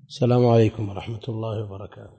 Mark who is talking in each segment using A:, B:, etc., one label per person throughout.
A: السلام عليكم ورحمة الله وبركاته.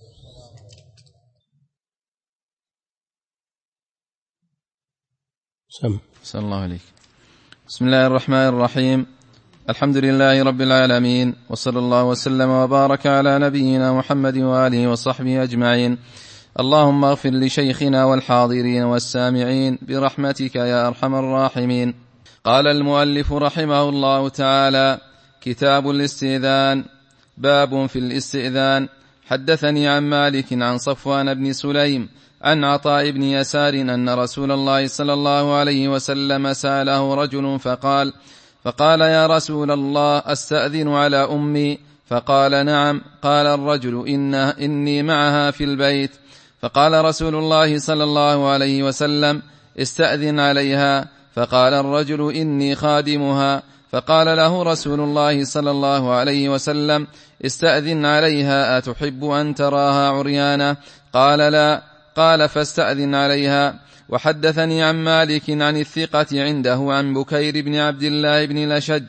B: صلى الله عليك. بسم الله الرحمن الرحيم. الحمد لله رب العالمين، وصلى الله وسلم وبارك على نبينا محمد وآله وصحبه أجمعين. اللهم اغفر لشيخنا والحاضرين والسامعين برحمتك يا أرحم الراحمين. قال المؤلف رحمه الله تعالى: كتاب الاستئذان. باب في الاستئذان. حدثني عن مالك عن صفوان بن سليم عن عطاء بن يسار أن رسول الله صلى الله عليه وسلم سأله رجل فقال يا رسول الله أستأذن على أمي؟ فقال نعم. قال الرجل إني معها في البيت. فقال رسول الله صلى الله عليه وسلم استأذن عليها. فقال الرجل إني خادمها. فقال له رسول الله صلى الله عليه وسلم استأذن عليها، أتحب أن تراها عريانة؟ قال لا. قال فاستأذن عليها. وحدثني عن مالك عن الثقة عنده عن بكير بن عبد الله بن الأشج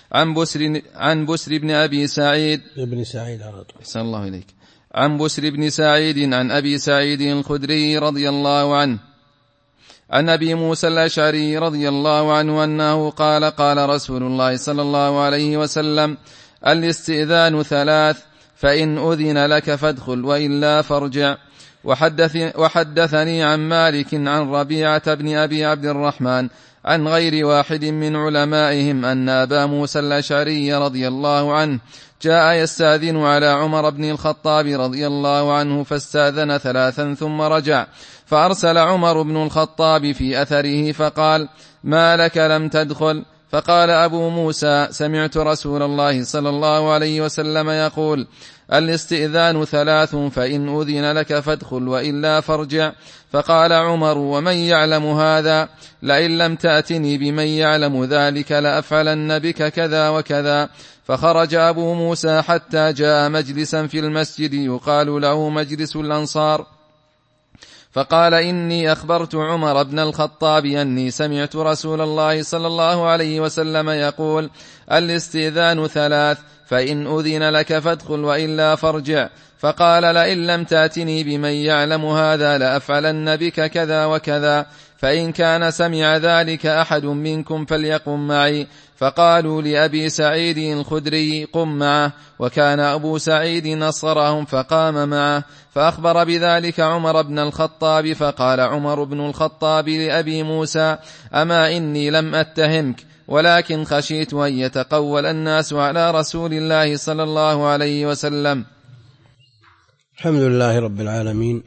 B: عن بسر بن أبي سعيد أحسن الله إليك، عن بسر بن سعيد عن أبي سعيد الخدري رضي الله عنه عن أبي موسى الأشعري رضي الله عنه أنه قال: قال رسول الله صلى الله عليه وسلم: الاستئذان ثلاث، فإن أذن لك فادخل وإلا فارجع. وحدثني عن مالك عن ربيعة بن أبي عبد الرحمن عن غير واحد من علمائهم أن أبا موسى الأشعري رضي الله عنه جاء يستأذن على عمر بن الخطاب رضي الله عنه، فاستأذن ثلاثا ثم رجع، فأرسل عمر بن الخطاب في أثره فقال: ما لك لم تدخل؟ فقال أبو موسى: سمعت رسول الله صلى الله عليه وسلم يقول: الاستئذان ثلاث، فإن أذن لك فادخل وإلا فارجع. فقال عمر: ومن يعلم هذا؟ لئن لم تأتني بمن يعلم ذلك لأفعلن بك كذا وكذا. فخرج أبو موسى حتى جاء مجلسا في المسجد يقال له مجلس الأنصار، فقال: إني أخبرت عمر بن الخطاب أني سمعت رسول الله صلى الله عليه وسلم يقول: الاستئذان ثلاث، فإن أذن لك فادخل وإلا فارجع. فقال: لئن لم تأتني بمن يعلم هذا لأفعلن بك كذا وكذا. فإن كان سمع ذلك أحد منكم فليقم معي. فقالوا لأبي سعيد الخدري: قم معه. وكان أبو سعيد نصرهم فقام معه، فأخبر بذلك عمر بن الخطاب. فقال عمر بن الخطاب لأبي موسى: أما إني لم أتهمك، ولكن خشيت أن يتقول الناس على رسول الله صلى الله عليه وسلم.
A: الحمد لله رب العالمين،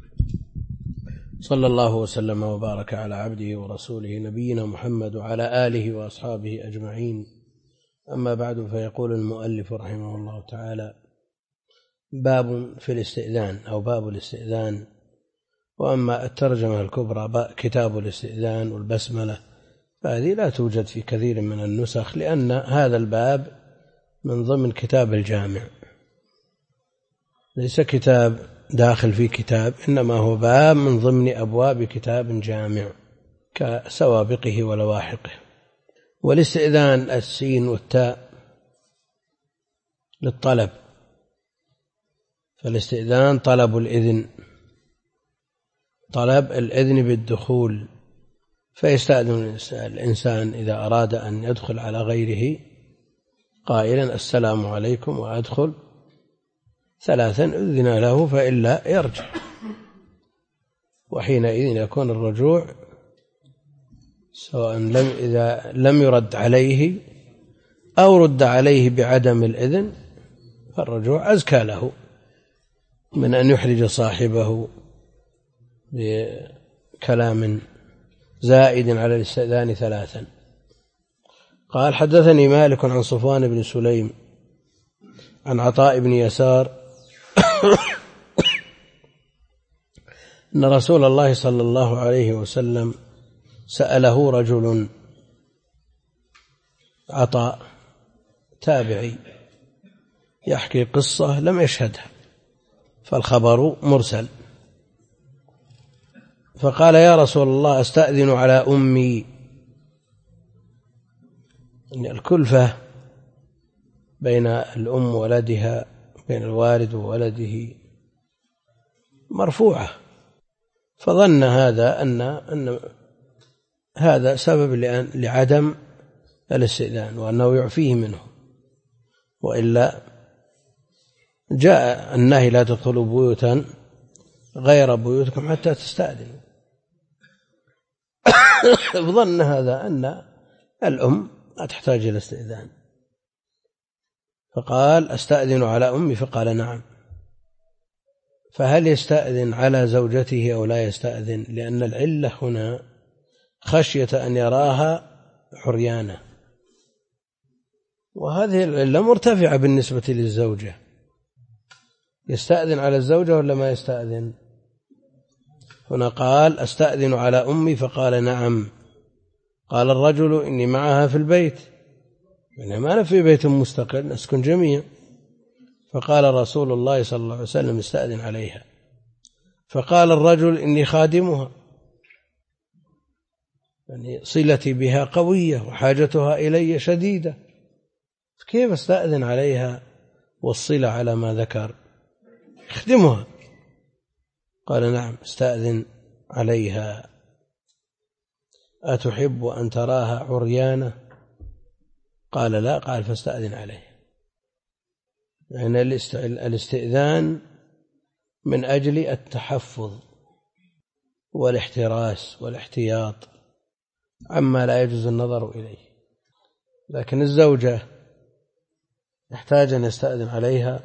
A: صلى الله وسلم وبارك على عبده ورسوله نبينا محمد وعلى آله وأصحابه أجمعين. أما بعد، فيقول المؤلف رحمه الله تعالى: باب في الاستئذان أو باب الاستئذان. وأما الترجمة الكبرى كتاب الاستئذان والبسملة، فهذه لا توجد في كثير من النسخ، لأن هذا الباب من ضمن كتاب الجامع، ليس كتاب داخل في كتاب، إنما هو باب من ضمن أبواب كتاب جامع كسوابقه ولواحقه. والاستئذان السين والتاء للطلب، فالاستئذان طلب الإذن، طلب الإذن بالدخول. فيستأذن الإنسان إذا أراد أن يدخل على غيره قائلا: السلام عليكم، وأدخل ثلاثا أذن له، فإلا يرجع. وحينئذ يكون الرجوع سواء إذا لم يرد عليه أو رد عليه بعدم الإذن، فالرجوع أزكى له من أن يحرج صاحبه بكلام زائد على الاستئذان ثلاثا. قال: حدثني مالك عن صفوان بن سليم عن عطاء بن يسار أن رسول الله صلى الله عليه وسلم سأله رجل. عطاء تابعي يحكي قصة لم يشهدها، فالخبر مرسل. فقال: يا رسول الله أستأذن على أمي. الكلفة بين الأم وولدها، بين الوالد وولده، مرفوعة، فظن هذا أن هذا سبب لعدم الاستئذان وأنه يعفيه منه، وإلا جاء النهي لا تدخلوا بيوتا غير بيوتكم حتى تستأذنوا. ظن هذا أن الأم لا تحتاج إلى استئذان، فقال أستأذن على أمي، فقال نعم. فهل يستأذن على زوجته أو لا يستأذن؟ لأن العلة هنا خشية أن يراها عريانة، وهذه العلة مرتفعة بالنسبة للزوجة. يستأذن على الزوجة ولا ما يستأذن؟ هنا قال أستأذن على أمي، فقال نعم. قال الرجل إني معها في البيت، يعني ما أنا في بيت مستقل نسكن جميعا. فقال رسول الله صلى الله عليه وسلم استأذن عليها. فقال الرجل إني خادمها، يعني صلتي بها قوية وحاجتها إلي شديدة، كيف استأذن عليها والصلة على ما ذكر؟ اخدمها. قال نعم استأذن عليها. أتحب أن تراها عريانة؟ قال لا. قال فاستأذن عليها. يعني الاستئذان من أجل التحفظ والاحتراس والاحتياط عما لا يجوز النظر إليه. لكن الزوجة يحتاج أن يستأذن عليها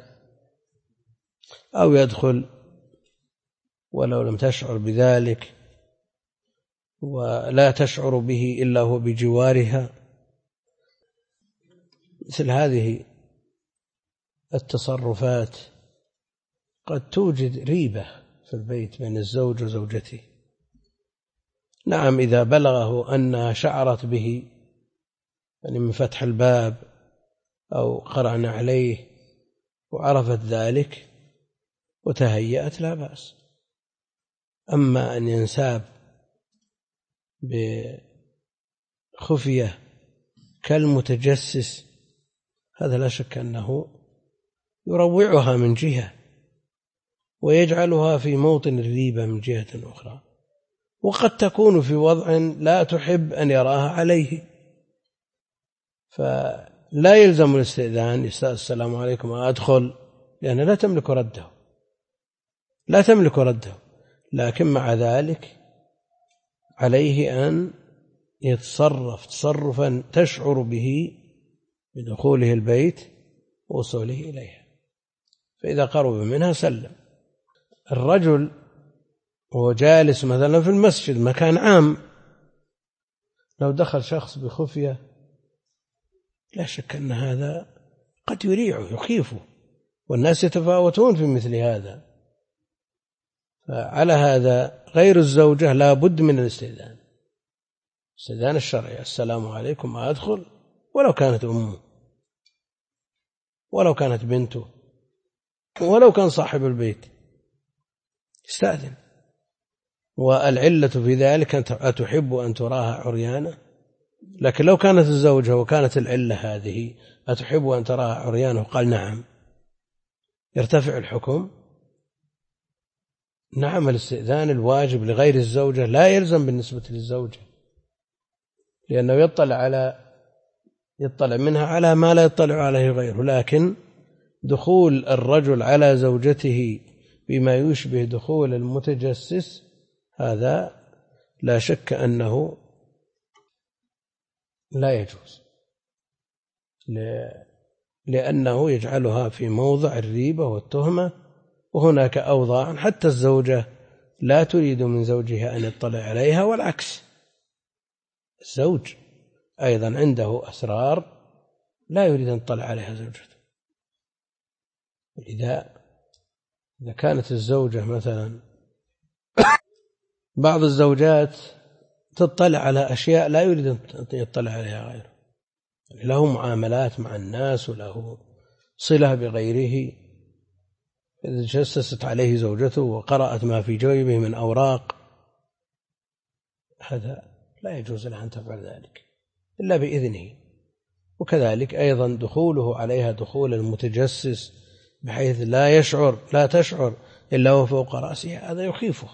A: أو يدخل ولو لم تشعر بذلك، ولا تشعر به إلا هو بجوارها. مثل هذه التصرفات قد توجد ريبة في البيت بين الزوج وزوجته. نعم إذا بلغه أنها شعرت به، يعني من فتح الباب أو قرعنا عليه وعرفت ذلك وتهيأت لا بأس. أما أن ينساب بخفية كالمتجسس، هذا لا شك أنه يروعها من جهة ويجعلها في موطن الريبة من جهة أخرى، وقد تكون في وضع لا تحب أن يراها عليه، فلا يلزم الاستئذان. السلام عليكم أدخل، لأنها لا تملك رده، لكن مع ذلك عليه أن يتصرف تصرفا تشعر به بدخوله البيت ووصوله إليها. فإذا قرب منها سلم. الرجل وهو جالس مثلا في المسجد مكان عام، لو دخل شخص بخفية لا شك أن هذا قد يريعه يخيفه، والناس يتفاوتون في مثل هذا. فعلى هذا غير الزوجة لا بد من الاستئذان الشرعي. السلام عليكم أدخل، ولو كانت أمه، ولو كانت بنته، ولو كان صاحب البيت استأذن. والعلة في ذلك أتحب أن تراها عريانة. لكن لو كانت الزوجة وكانت العلة هذه أتحب أن تراها عريانة وقال نعم، يرتفع الحكم. نعم الاستئذان الواجب لغير الزوجة لا يلزم بالنسبة للزوجة، لأنه يطلع منها على ما لا يطلع عليه غيره. لكن دخول الرجل على زوجته بما يشبه دخول المتجسس هذا لا شك أنه لا يجوز، لأنه يجعلها في موضع الريبة والتهمة. وهناك أوضاع حتى الزوجة لا تريد من زوجها أن يطلع عليها، والعكس، الزوج أيضا عنده أسرار لا يريد أن يطلع عليها زوجته. إذا كانت الزوجة مثلا، بعض الزوجات تطلع على أشياء لا يريد أن يطلع عليها غيره، له معاملات مع الناس وله صلة بغيره، إذا جسست عليه زوجته وقرأت ما في جيبه من أوراق، هذا لا يجوز لها أن تفعل ذلك إلا بإذنه. وكذلك أيضا دخوله عليها دخول المتجسس بحيث لا تشعر إلا هو فوق رأسها، هذا يخيفها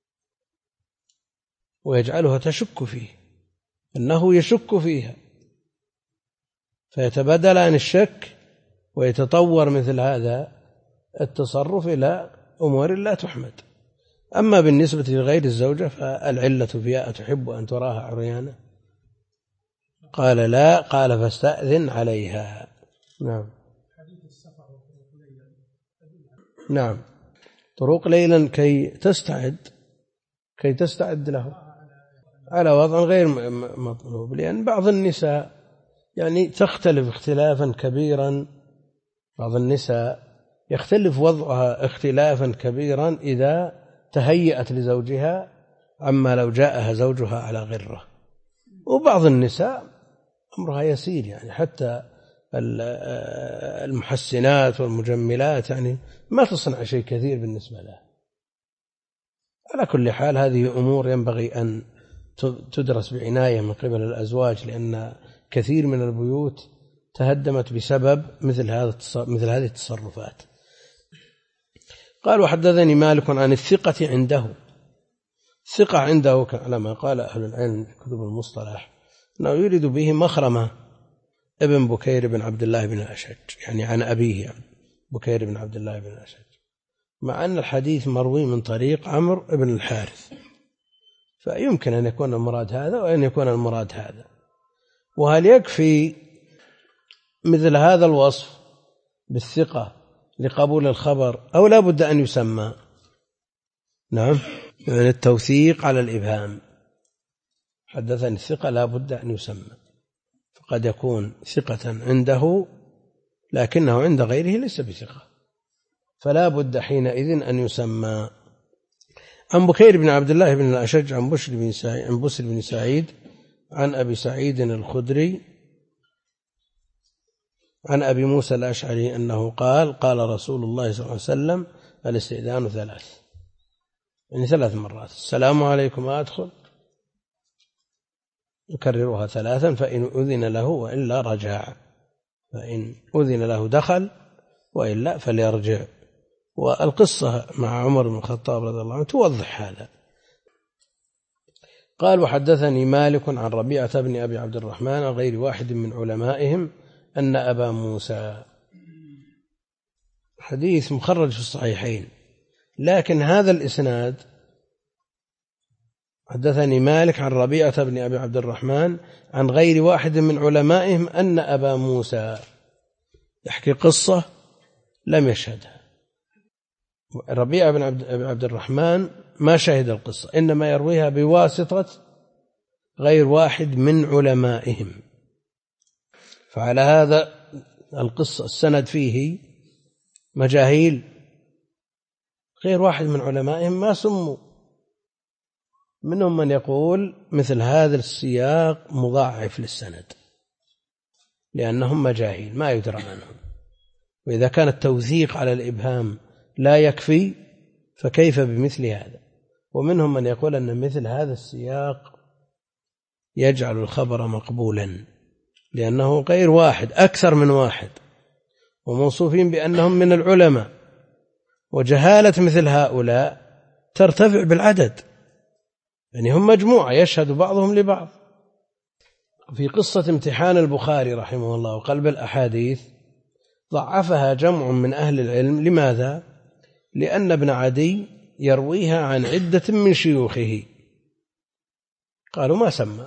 A: ويجعلها تشك فيه، أنه يشك فيها، فيتبدل عن الشك ويتطور مثل هذا التصرف إلى أمور لا تحمد. أما بالنسبة لغير الزوجة فالعلة فيها أتحب أن تراها عريانة؟ قال لا، قال فاستأذن عليها. نعم، طرق ليلا كي تستعد له على وضع غير مطلوب، لأن بعض النساء يعني تختلف اختلافا كبيرا، بعض النساء يختلف وضعها اختلافا كبيرا إذا تهيأت لزوجها عما لو جاءها زوجها على غرة، وبعض النساء أمرها يسير، يعني حتى المحسنات والمجملات يعني ما تصنع شيء كثير بالنسبة لها. على كل حال هذه أمور ينبغي أن تدرس بعناية من قبل الأزواج، لأن كثير من البيوت تهدمت بسبب مثل هذه التصرفات. قال وحدثني مالك عن الثقة عنده. الثقة عنده كما قال أهل العلم في كتب المصطلح أنه يريد به مخرمة ابن بكير بن عبد الله بن الأشج، يعني عن أبيه بكير بن عبد الله بن الأشج، مع أن الحديث مروي من طريق عمرو بن الحارث، فيمكن أن يكون المراد هذا وأن يكون المراد هذا. وهل يكفي مثل هذا الوصف بالثقة لقبول الخبر أو لا بد أن يسمى؟ نعم، يعني التوثيق على الإبهام. حدثني الثقة لا بد أن يسمى، فقد يكون ثقة عنده لكنه عند غيره ليس بثقة، فلا بد حينئذ أن يسمى. عن بكير بن عبد الله بن الأشج عن بسر بن سعيد عن أبي سعيد الخدري عن أبي موسى الأشعري أنه قال قال رسول الله صلى الله عليه وسلم الاستئذان 3، يعني 3 مرات. السلام عليكم أدخل، يكررها 3، فإن أذن له وإلا رجع، فإن أذن له دخل وإلا فليرجع. والقصة مع عمر بن الخطاب رضي الله عنه توضح هذا. قال وحدثني مالك عن ربيعة بن أبي عبد الرحمن غير واحد من علمائهم أن أبا موسى، حديث مخرج في الصحيحين، لكن هذا الإسناد حدثني مالك عن ربيعة بن أبي عبد الرحمن عن غير واحد من علمائهم أن أبا موسى، يحكي قصة لم يشهدها. ربيعة بن أبي عبد الرحمن ما شهد القصة، إنما يرويها بواسطة غير واحد من علمائهم، فعلى هذا القصة السند فيه مجاهيل، غير واحد من علمائهم ما سموا. منهم من يقول مثل هذا السياق مضاعف للسند لأنهم مجاهيل ما يدرى عنهم، وإذا كان التوثيق على الإبهام لا يكفي فكيف بمثل هذا. ومنهم من يقول أن مثل هذا السياق يجعل الخبر مقبولا لأنه غير واحد، أكثر من واحد، وموصوفين بأنهم من العلماء، وجهالة مثل هؤلاء ترتفع بالعدد، يعني هم مجموعة يشهد بعضهم لبعض. في قصة امتحان البخاري رحمه الله وقلب الأحاديث ضعفها جمع من أهل العلم. لماذا؟ لأن ابن عدي يرويها عن عدة من شيوخه، قالوا ما سمى.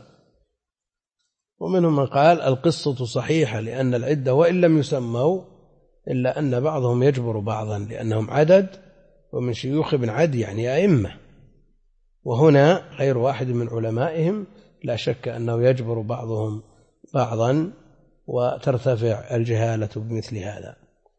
A: ومنهم من قال القصة صحيحة لأن العدة وإن لم يسموا إلا أن بعضهم يجبر بعضا لأنهم عدد، ومن شيوخ ابن عدي يعني أئمة، وهنا غير واحد من علمائهم لا شك أنه يجبر بعضهم بعضا وترتفع الجهالة بمثل هذا.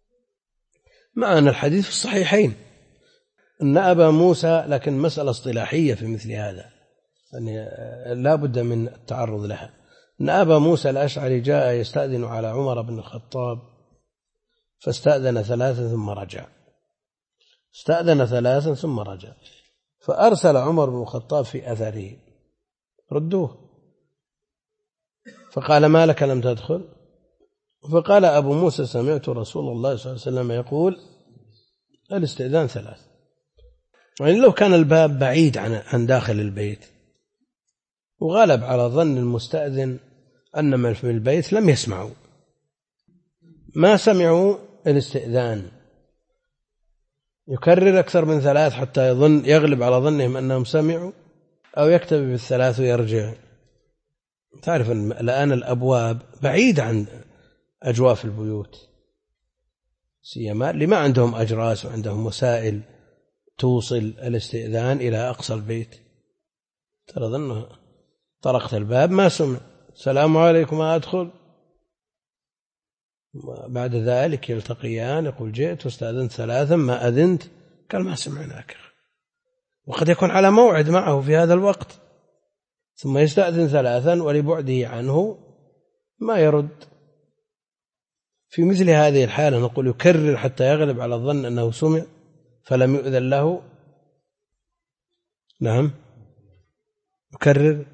A: مع أن الحديث في الصحيحين أن أبا موسى، لكن مسألة اصطلاحية في مثل هذا يعني لا بد من التعرض لها. أن أبا موسى الأشعري جاء يستأذن على عمر بن الخطاب فاستأذن 3 ثم رجع، استأذن 3 ثم رجع، فأرسل عمر بن الخطاب في أثره ردوه، فقال ما لك لم تدخل؟ فقال أبو موسى سمعت رسول الله صلى الله عليه وسلم يقول الاستئذان 3. يعني لو كان الباب بعيد عن داخل البيت وغلب على ظن المستأذن أن من في البيت لم يسمعوا، ما سمعوا الاستئذان، يكرر أكثر من 3 حتى يغلب على ظنهم أنهم سمعوا، أو يكتفي بال3 ويرجع. تعرف أن الآن الأبواب بعيدة عن أجواف البيوت، سيما اللي ما عندهم أجراس وعندهم وسائل توصل الاستئذان إلى أقصى البيت. ترى ظنه طرقت الباب ما سمع، السلام عليكم أدخل، بعد ذلك يلتقيان، يقول جئت واستأذنت 3 ما أذنت، قال ما سمعناك، وقد يكون على موعد معه في هذا الوقت، ثم يستأذن 3 ولبعده عنه ما يرد. في مثل هذه الحالة نقول يكرر حتى يغلب على الظن أنه سمع فلم يؤذن له. نعم يكرر.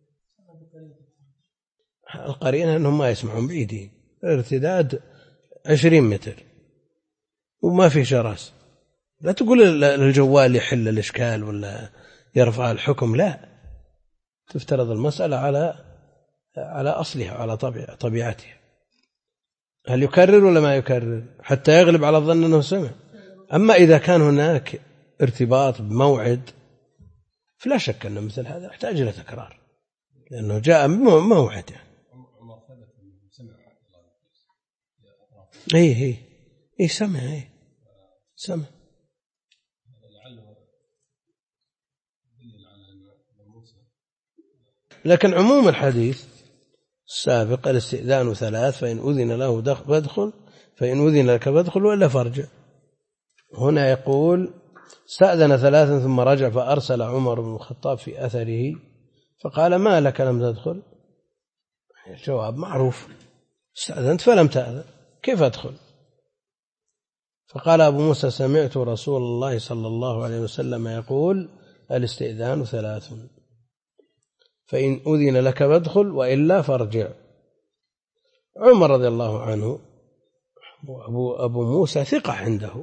A: القرينة أنهم ما يسمعون، بعيدين، ارتداد 20 متر وما في شراس. لا تقول الجوال يحل الإشكال ولا يرفع الحكم، لا، تفترض المسألة على أصلها، على طبيعتها. هل يكرر ولا ما يكرر حتى يغلب على الظن أنه سمع؟ أما إذا كان هناك ارتباط بموعد فلا شك أن مثل هذا يحتاج إلى تكرار، لأنه جاء موعد يعني. إيه سمع، سمع. لكن عموم الحديث السابق الاستئذان 3، فإن أذن له فادخل، فإن أذن لك فادخل وإلا فارجع. هنا يقول استأذن 3 ثم رجع، فأرسل عمر بن الخطاب في أثره فقال ما لك لم تدخل؟ الجواب معروف، استأذنت فلم تأذن، كيف أدخل؟ فقال أبو موسى سمعت رسول الله صلى الله عليه وسلم يقول الاستئذان 3، فإن أذن لك فادخل وإلا فارجع. عمر رضي الله عنه أبو موسى ثقة عنده،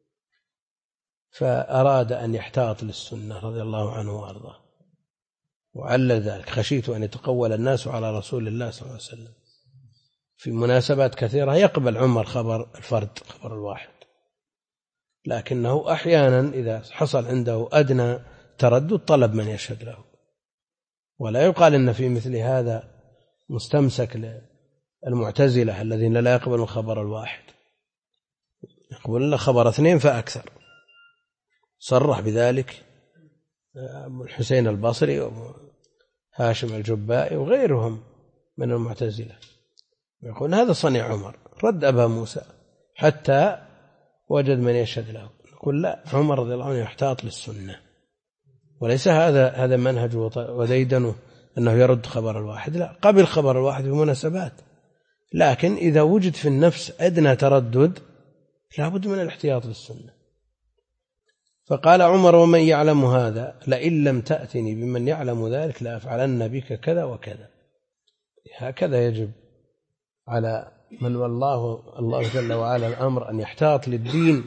A: فأراد أن يحتاط للسنة رضي الله عنه وأرضاه، وعلل ذلك خشيت أن يتقول الناس على رسول الله صلى الله عليه وسلم. في مناسبات كثيرة يقبل عمر خبر الفرد، خبر الواحد، لكنه أحيانا إذا حصل عنده أدنى تردد طلب من يشهد له. ولا يقال إن في مثل هذا مستمسك للمعتزلة الذين لا يقبلون خبر الواحد، يقبلون خبر 2 فأكثر. صرح بذلك الحسين البصري وهاشم الجبائي وغيرهم من المعتزلة، يقول هذا صنيع عمر، رد أبا موسى حتى وجد من يشهد له. يقول لا، عمر رضي الله عنه يحتاط للسنة، وليس هذا منهج وديدنه أنه يرد خبر الواحد، لا، قبل خبر الواحد في مناسبات، لكن إذا وجد في النفس أدنى تردد لا بد من الاحتياط للسنة. فقال عمر ومن يعلم هذا لئن لم تأتني بمن يعلم ذلك لأفعلن بك كذا وكذا. هكذا يجب على من والله الله جل وعلا الأمر أن يحتاط للدين،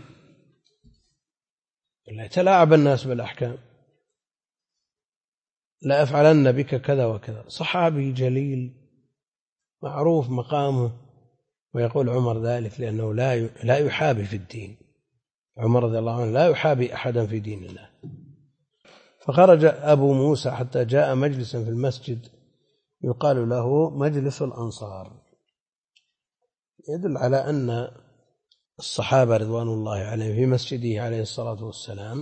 A: لا يتلاعب الناس بالأحكام. لا أفعلن بك كذا وكذا، صحابي جليل معروف مقامه، ويقول عمر ذلك لأنه لا يحابي في الدين. عمر رضي الله عنه لا يحابي أحدا في دين الله. فخرج أبو موسى حتى جاء مجلسا في المسجد يقال له مجلس الأنصار، يدل على أن الصحابة رضوان الله عليهم في مسجده عليه الصلاة والسلام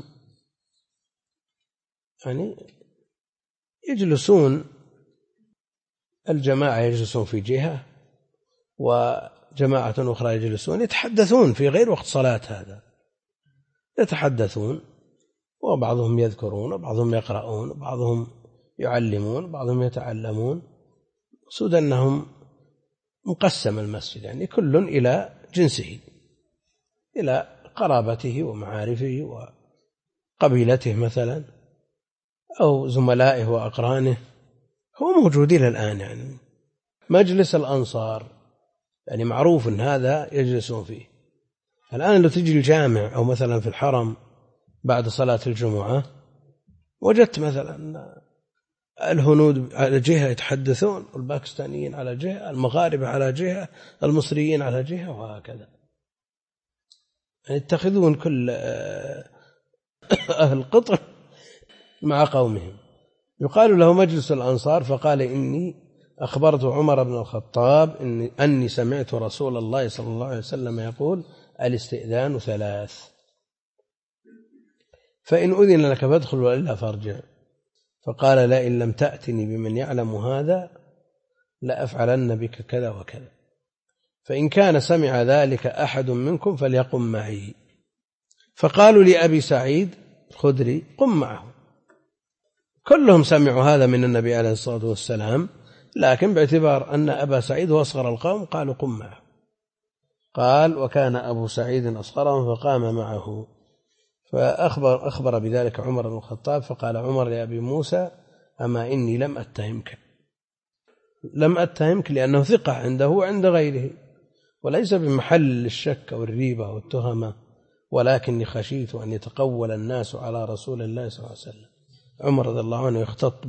A: يعني يجلسون، الجماعة يجلسون في جهة وجماعة أخرى يجلسون يتحدثون في غير وقت صلاة، هذا يتحدثون، وبعضهم يذكرون وبعضهم يقرؤون وبعضهم يعلمون وبعضهم يتعلمون، مقصود أنهم مقسم المسجد، يعني كل إلى جنسه، إلى قرابته ومعارفه وقبيلته مثلا، أو زملائه وأقرانه، هو موجود إلى الآن. يعني مجلس الأنصار يعني معروف أن هذا يجلسون فيه. الآن لو تجي الجامع أو مثلا في الحرم بعد صلاة الجمعة وجدت مثلا الهنود على جهة يتحدثون، والباكستانيين على جهة، المغاربة على جهة، المصريين على جهة، وهكذا يتخذون كل أهل قطر مع قومهم. يقال له مجلس الأنصار، فقال إني أخبرت عمر بن الخطاب أني سمعت رسول الله صلى الله عليه وسلم يقول الاستئذان 3، فإن أذن لك فادخل وإلا فارجع. فقال لئن لم تأتني بمن يعلم هذا لأفعلن بك كذا وكذا، فإن كان سمع ذلك أحد منكم فليقم معي. فقالوا لأبي سعيد الخدري قم معه. كلهم سمعوا هذا من النبي عليه الصلاة والسلام، لكن باعتبار أن أبا سعيد هو أصغر القوم قالوا قم معه. قال وكان أبو سعيد أصغرهم فقام معه. فأخبر بذلك عمر بن الخطاب، فقال عمر لأبي موسى أما إني لم أتهمك لأنه ثقة عنده وعند غيره، وليس بمحل الشك أو الريبة والتهمة، ولكني خشيت أن يتقول الناس على رسول الله صلى الله عليه وسلم. عمر رضي الله عنه يخطط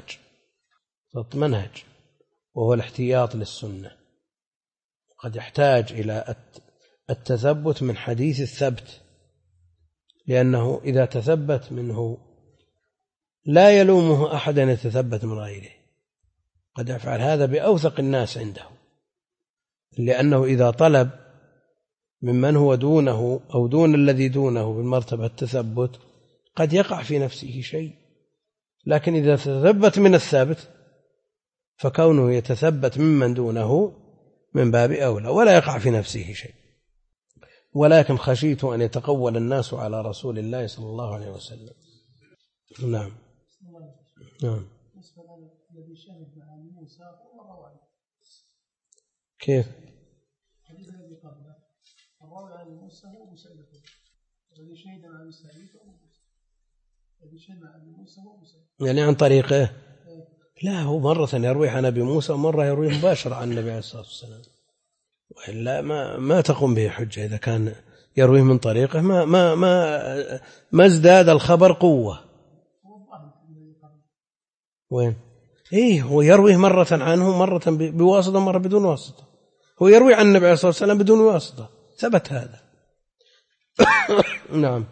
A: منهج وهو الاحتياط للسنة، قد يحتاج إلى التثبت من حديث الثبت، لأنه إذا تثبت منه لا يلومه أحد أن يتثبت من غيره، قد يفعل هذا بأوثق الناس عنده، لأنه إذا طلب ممن هو دونه أو دون الذي دونه بالمرتبة التثبت قد يقع في نفسه شيء، لكن إذا تثبت من الثابت فكونه يتثبت ممن دونه من باب أولى ولا يقع في نفسه شيء. ولكن خشيت أن يتقول الناس على رسول الله صلى الله عليه وسلم. نعم. كيف؟
C: الحديث الذي قبله الراوي عن موسى هو أبو سعيد الذي شهد مع أبي سعيد الذي شهد مع أبي موسى هو أبو سعيد،
A: يعني عن طريقه؟ لا، هو مرة يروي عن أبي موسى ومرة يروي مباشرة عن النبي عليه الصلاة والسلام، وإلا ما تقوم به حجة. إذا كان يرويه من طريقه ما ازداد الخبر قوة. وين؟ هو يرويه مرة عنه مرة بواسطة مرة بدون واسطة. هو يروي عن النبي عليه الصلاة والسلام بدون واسطة، ثبت هذا. نعم.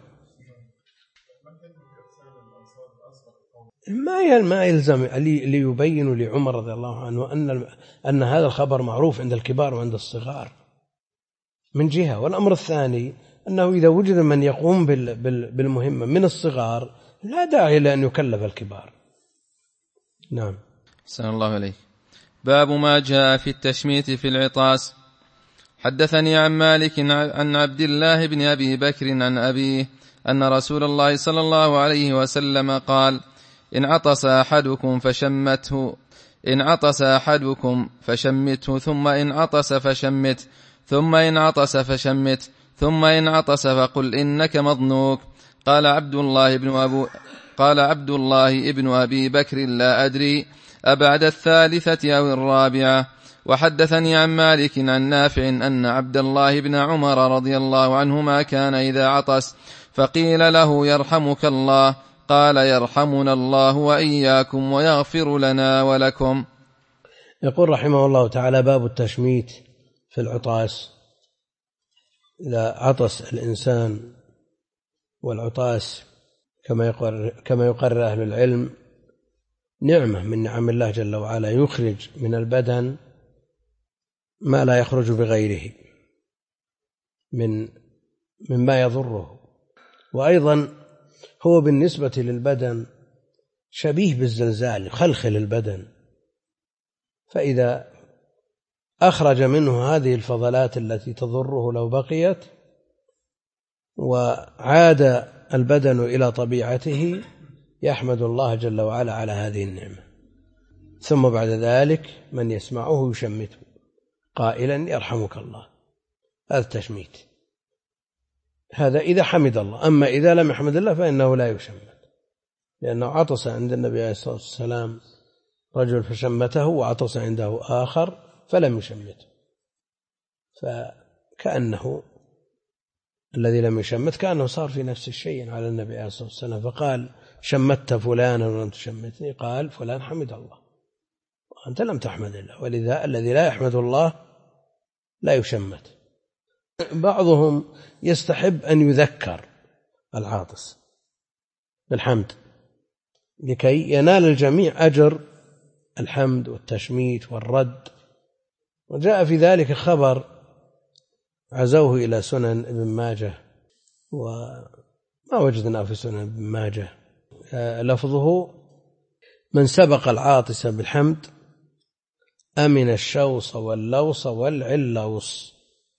A: ما يلزم ليبين لعمر رضي الله عنه أن هذا الخبر معروف عند الكبار وعند الصغار من جهة، والأمر الثاني أنه إذا وجد من يقوم بالمهمة من الصغار لا داعي لأن يكلف الكبار. نعم.
B: أحسن الله عليك. باب ما جاء في التشميت في العطاس. حدثني عن مالك عن عبد الله بن أبي بكر عن أبيه أن رسول الله صلى الله عليه وسلم قال إن عطس أحدكم فشمته ثم إن عطس فشمت ثم إن عطس فشمت ثم إن عطس فقل إنك مضنوك. قال عبد الله ابن أبي بكر لا أدري أبعد الثالثة أو الرابعة. وحدثني عن مالك عن نافع أن عبد الله بن عمر رضي الله عنهما كان إذا عطس فقيل له يرحمك الله قال يرحمنا الله وإياكم ويغفر لنا ولكم.
A: يقول رحمه الله تعالى باب التشميت في العطاس. إذا عطس الإنسان، والعطاس كما يقرر أهل العلم نعمة من نعم الله جل وعلا، يخرج من البدن ما لا يخرج بغيره مما يضره، وأيضا هو بالنسبة للبدن شبيه بالزلزال، يخلخل البدن، فإذا أخرج منه هذه الفضلات التي تضره لو بقيت وعاد البدن إلى طبيعته يحمد الله جل وعلا على هذه النعمة. ثم بعد ذلك من يسمعه يشمته قائلا يرحمك الله. هذا التشميت، هذا إذا حمد الله. أما إذا لم يحمد الله فإنه لا يشمت، لأنه عطس عند النبي عليه الصلاة والسلام رجل فشمته، وعطس عنده آخر فلم يشمته. فكأنه الذي لم يشمت كأنه صار في نفس الشيء على النبي عليه الصلاة والسلام، فقال شمت فلانا ولم تشمتني، قال فلان حمد الله وأنت لم تحمد الله، ولذا الذي لا يحمد الله لا يشمت. بعضهم يستحب أن يذكر العاطس بالحمد لكي ينال الجميع أجر الحمد والتشميت والرد، وجاء في ذلك خبر عزوه إلى سنن ابن ماجه وما وجدنا في سنن ابن ماجه، لفظه من سبق العاطس بالحمد أمن الشوص واللوص والعلوص.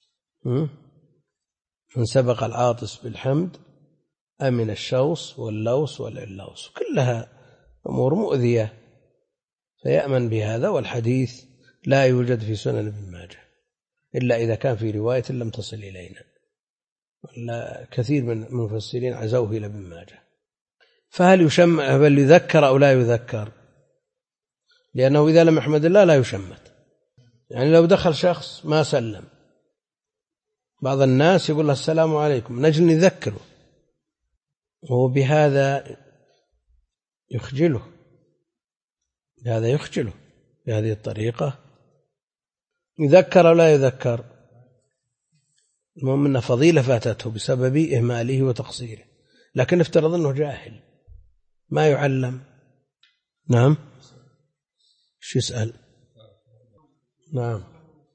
A: من سبق العاطس بالحمد أمن الشوص واللوص والعلوص، كلها أمور مؤذية فيأمن بهذا، والحديث لا يوجد في سنن ابن ماجه إلا إذا كان في رواية لم تصل إلينا، ولا كثير من المفسرين عزوه إلى ابن ماجه. فهل يذكر أو لا يذكر؟ لأنه إذا لم يحمد الله لا يشمت. يعني لو دخل شخص ما سلم، بعض الناس يقول له السلام عليكم، نجل نذكره، وبهذا يخجله، بهذه الطريقة يذكر أو لا يذكر؟ المهم أن فضيلة فاتته بسبب إهماله وتقصيره، لكن افترض أنه جاهل ما يعلم. نعم، شو يسأل؟ نعم،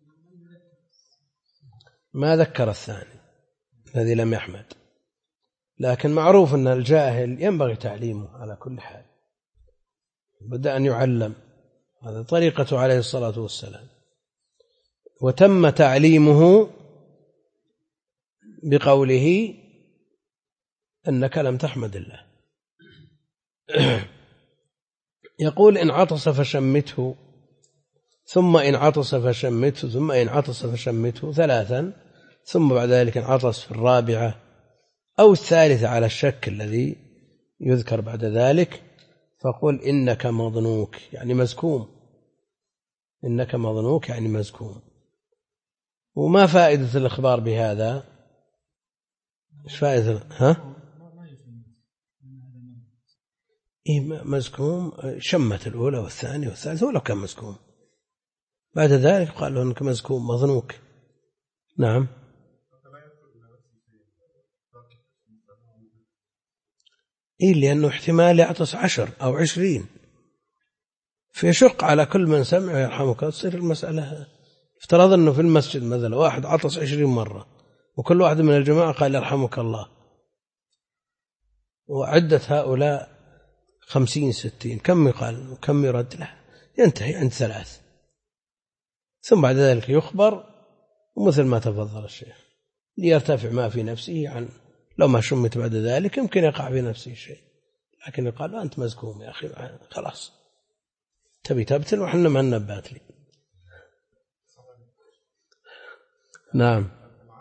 A: ما ذكر الثاني الذي لم يحمد، لكن معروف أن الجاهل ينبغي تعليمه على كل حال، بدأ أن يعلم، هذا طريقته عليه الصلاة والسلام، وتم تعليمه بقوله أنك لم تحمد الله. يقول إن عطس فشمته، ثم إن عطس فشمته، ثم إن عطس فشمته ثلاثا، ثم بعد ذلك إن عطس في الرابعة أو الثالثة على الشك الذي يذكر بعد ذلك، فقل إنك مضنوك يعني مزكوم، إنك مضنوك يعني مزكوم. وما فائدة الإخبار بهذا؟ إيش فائدة؟ إيه مزكوم، شمت الأولى والثانية والثالثة ولو كان مزكوم، بعد ذلك قال له إنك مزكوم مضنوك. نعم، إيه لأنه احتمال يعطس 10 أو 20، فيشق على كل من سمع يرحمك. تصير المسألة افترض أنه في المسجد مثلا واحد عطس 20 مرة وكل واحد من الجماعة قال يرحمك الله، وعدة هؤلاء 50 60، كم يقال وكم يرد له؟ ينتهي عند 3، ثم بعد ذلك يخبر، ومثل ما تفضل الشيخ ليرتفع ما في نفسه عن لو ما شمت بعد ذلك يمكن يقع في نفسه شيء، لكن يقال أنت مزكوم يا أخي، خلاص تبي تبتل وحنا ما نبات لي. نعم،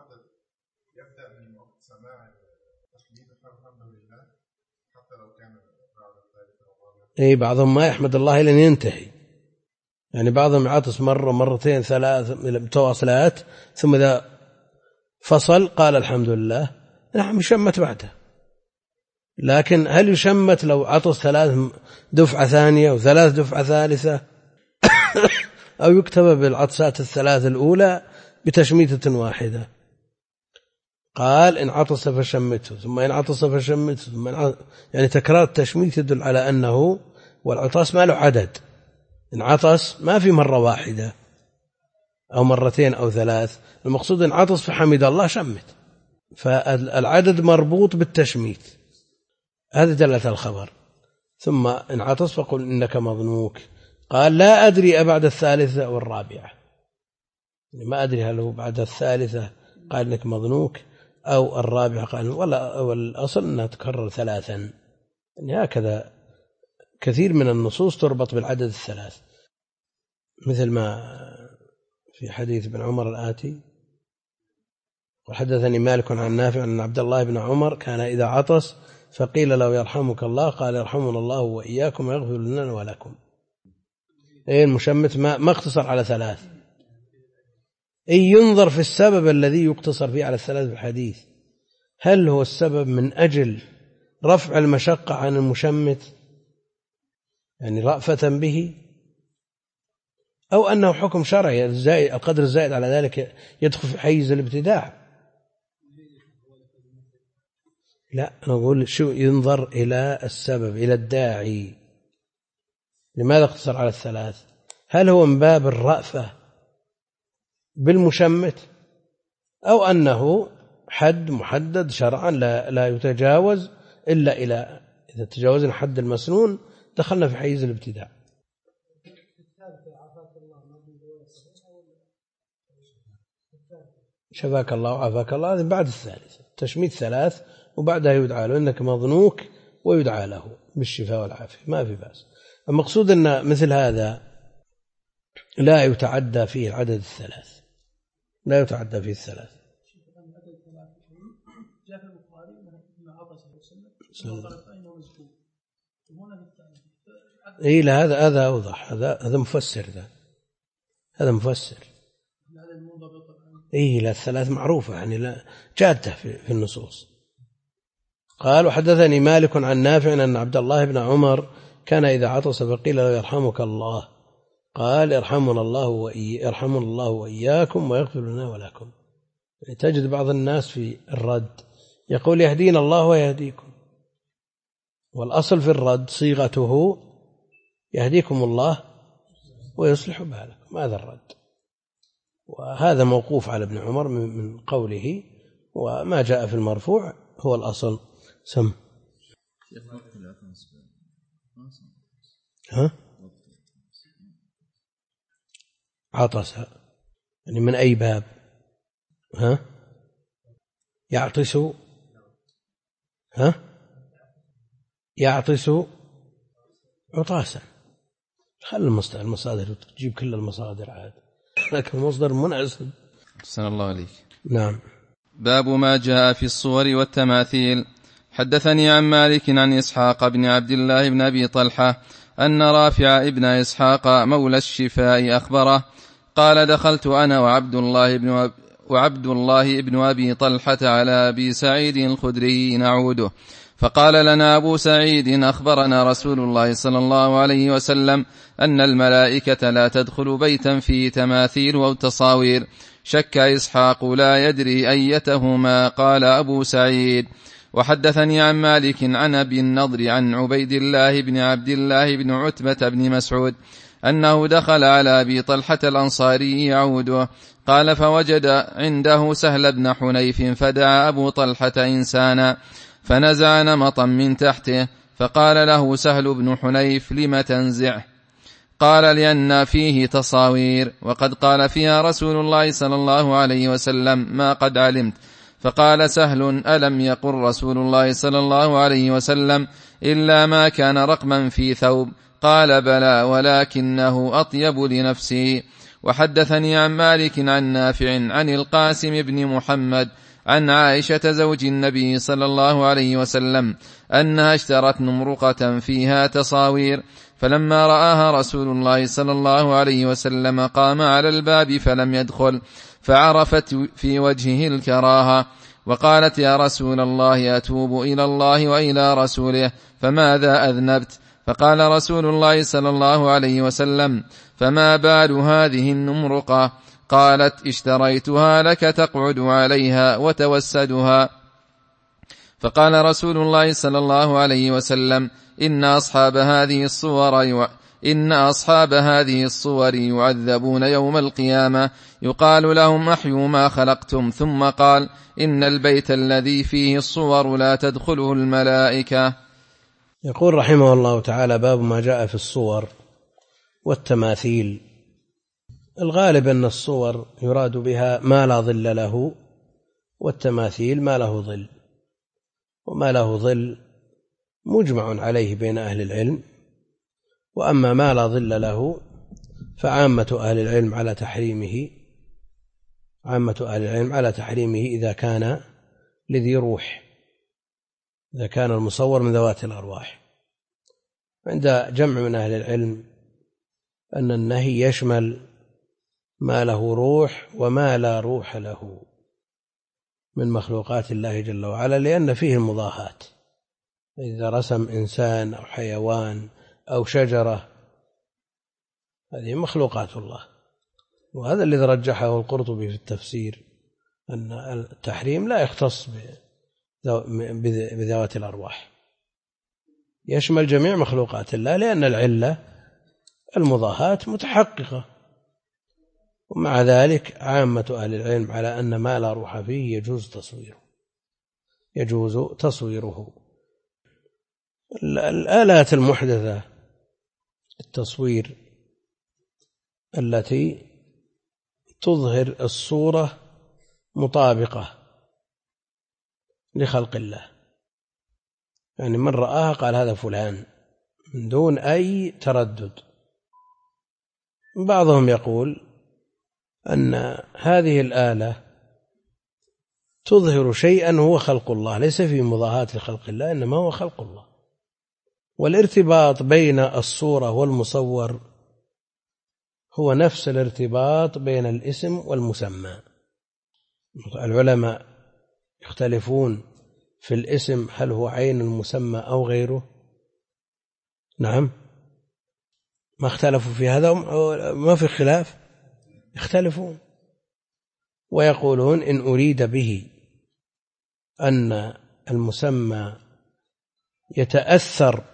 A: اي بعضهم ما يحمد الله إلى أن ينتهي، يعني بعضهم يعطس مرة مرتين 3 متواصلات، ثم إذا فصل قال الحمد لله، نعم يشمت بعده. لكن هل يشمت لو عطس 3 دفعة ثانية و3 دفعة ثالثة أو يكتب بالعطسات 3 الأولى بتشميتة واحدة؟ قال إن عطس فشمته، ثم إن عطس فشمته، ثم يعني تكرار التشميت يدل على أنه والعطاس ما له عدد، إن عطس ما في مرة واحدة أو مرتين أو 3، المقصود إن عطس فحمد الله شمت، فالعدد مربوط بالتشميت، هذا دلالة الخبر. ثم إن عطس فقل إنك مضنوك. قال لا أدري أبعد الثالثة أو الرابعة، ما أدري هل هو بعد الثالثة قال إنك مضنوك أو الرابعة قال، والأصل أنها تكرر 3، يعني هكذا كثير من النصوص تربط بالعدد 3، مثل ما في حديث ابن عمر الآتي: وحدثني مالك عن نافع أن عبد الله بن عمر كان إذا عطس فقيل له يرحمك الله قال يرحمنا الله وإياكم ويغفر لنا ولكم. المشمت ما اقتصر على 3، أي ينظر في السبب الذي يقتصر فيه على الثلاث في الحديث، هل هو السبب من أجل رفع المشقة عن المشمت يعني رأفة به، أو أنه حكم شرعي القدر الزائد على ذلك يدخل في حيز الابتداع؟ لا، نقول شو ينظر إلى السبب، إلى الداعي. لماذا اقتصر على الثلاث؟ هل هو من باب الرأفة بالمشمت، أو أنه حد محدد شرعا لا يتجاوز إلا إذا تجاوزنا حد المسنون دخلنا في حيز الابتداع. شفاك الله وعافاك الله هذا بعد الثالث، تشميت ثلاث وبعدها يدعى له إنك مظنوك ويدعى له بالشفاء والعافية، ما في بأس. المقصود أن مثل هذا لا يتعدى فيه العدد الثلاث، لا يتعدى فيه الثلاث.
C: جاء في البخاري أن عطس
A: إيه لا، هذا أوضح، هذا مفسر، هذا مفسر. إيه لا، الثلاث معروفة يعني لا جادة في النصوص. قال وحدثني مالك عن نافع أن عبد الله بن عمر كان إذا عطس فقيل له يرحمك الله قال يرحمنا الله وإياكم ويغفر لنا ولكم. يعني تجد بعض الناس في الرد يقول يهدينا الله ويهديكم، والأصل في الرد صيغته يهديكم الله ويصلح بالكم، هذا الرد. وهذا موقوف على ابن عمر من قوله، وما جاء في المرفوع هو الأصل. سم عطس يعني من أي باب؟ يعطس يعطس عطاسا. خل المصادر تجيب كل المصادر عاد، لكن المصدر منعزل.
B: أحسن الله عليك.
A: نعم.
B: باب ما جاء في الصور والتماثيل. حدثني عن مالك عن إسحاق بن عبد الله بن أبي طلحة أن رافع ابن إسحاق مولى الشفاء أخبره قال دخلت أنا وعبد الله بن أبي طلحة على أبي سعيد الخدري نعوده، فقال لنا أبو سعيد أخبرنا رسول الله صلى الله عليه وسلم أن الملائكة لا تدخل بيتا فيه تماثيل أو تصاوير. شك إسحاق لا يدري أيتهما. قال أبو سعيد وحدثني عن مالك عن أبي النضر عن عبيد الله بن عبد الله بن عتبة بن مسعود أنه دخل على أبي طلحة الأنصاري يعوده، قال فوجد عنده سهل بن حنيف، فدعا أبو طلحة إنسانا فنزع نمطا من تحته، فقال له سهل بن حنيف لم تنزعه؟ قال لأن فيه تصاوير وقد قال فيها رسول الله صلى الله عليه وسلم ما قد علمت. فقال سهل ألم يقل رسول الله صلى الله عليه وسلم إلا ما كان رقما في ثوب؟ قال بلى ولكنه أطيب لنفسه. وحدثني عن مالك عن نافع عن القاسم بن محمد عن عائشة زوج النبي صلى الله عليه وسلم أنها اشترت نمرقة فيها تصاوير، فلما رآها رسول الله صلى الله عليه وسلم قام على الباب فلم يدخل، فعرفت في وجهه الكراهة وقالت يا رسول الله أتوب إلى الله وإلى رسوله فماذا أذنبت؟ فقال رسول الله صلى الله عليه وسلم فما بال هذه النمرقة؟ قالت اشتريتها لك تقعد عليها وتوسدها. فقال رسول الله صلى الله عليه وسلم إن أصحاب هذه الصور يعذبون يوم القيامة، يقال لهم أحيوا ما خلقتم. ثم قال إن البيت الذي فيه الصور لا تدخله الملائكة.
A: يقول رحمه الله تعالى باب ما جاء في الصور والتماثيل. الغالب أن الصور يراد بها ما لا ظل له، والتماثيل ما له ظل، وما له ظل مجمع عليه بين أهل العلم، وأما ما لا ظل له فعامة أهل العلم على تحريمه إذا كان لذي روح، إذا كان المصور من ذوات الأرواح. عند جمع من أهل العلم أن النهي يشمل ما له روح وما لا روح له من مخلوقات الله جل وعلا، لأن فيه المضاهاة. إذا رسم إنسان أو حيوان أو شجرة هذه مخلوقات الله، وهذا الذي رجحه القرطبي في التفسير، أن التحريم لا يختص بذوات الأرواح، يشمل جميع مخلوقات الله، لأن العلة المضاهاة متحققة. ومع ذلك عامة أهل العلم على أن ما لا روح فيه يجوز تصويره. الآلات المحدثة التصوير التي تظهر الصورة مطابقة لخلق الله، يعني من رآها قال هذا فلان من دون أي تردد. بعضهم يقول أن هذه الآلة تظهر شيئا هو خلق الله، ليس في مضاهاة لخلق الله، إنما هو خلق الله. والارتباط بين الصورة والمصور هو نفس الارتباط بين الاسم والمسمى. العلماء يختلفون في الاسم هل هو عين المسمى أو غيره. نعم، ما اختلفوا في هذا، ما في خلاف، يختلفون ويقولون إن أريد به أن المسمى يتأثر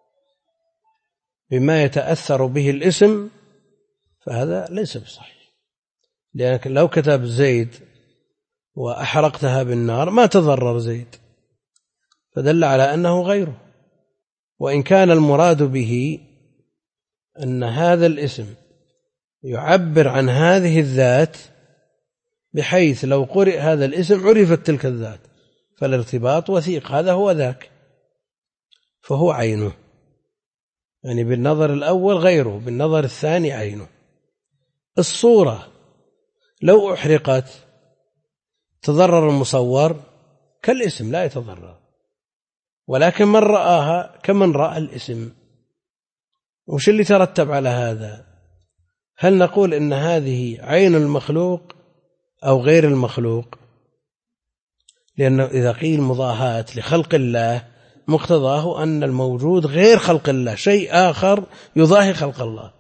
A: بما يتأثر به الاسم فهذا ليس بصحيح، لأنك لو كتب زيد وأحرقتها بالنار ما تضرر زيد، فدل على أنه غيره. وإن كان المراد به أن هذا الاسم يعبر عن هذه الذات، بحيث لو قرئ هذا الاسم عرفت تلك الذات، فالارتباط وثيق، هذا هو ذاك، فهو عينه، يعني بالنظر الأول غيره، بالنظر الثاني عينه. الصورة لو أحرقت تضرر المصور كالاسم لا يتضرر، ولكن من رآها كمن رأى الاسم. وش اللي ترتب على هذا؟ هل نقول إن هذه عين المخلوق أو غير المخلوق؟ لأنه إذا قيل مضاهاة لخلق الله مقتضاه أن الموجود غير خلق الله، شيء آخر يضاهي خلق الله.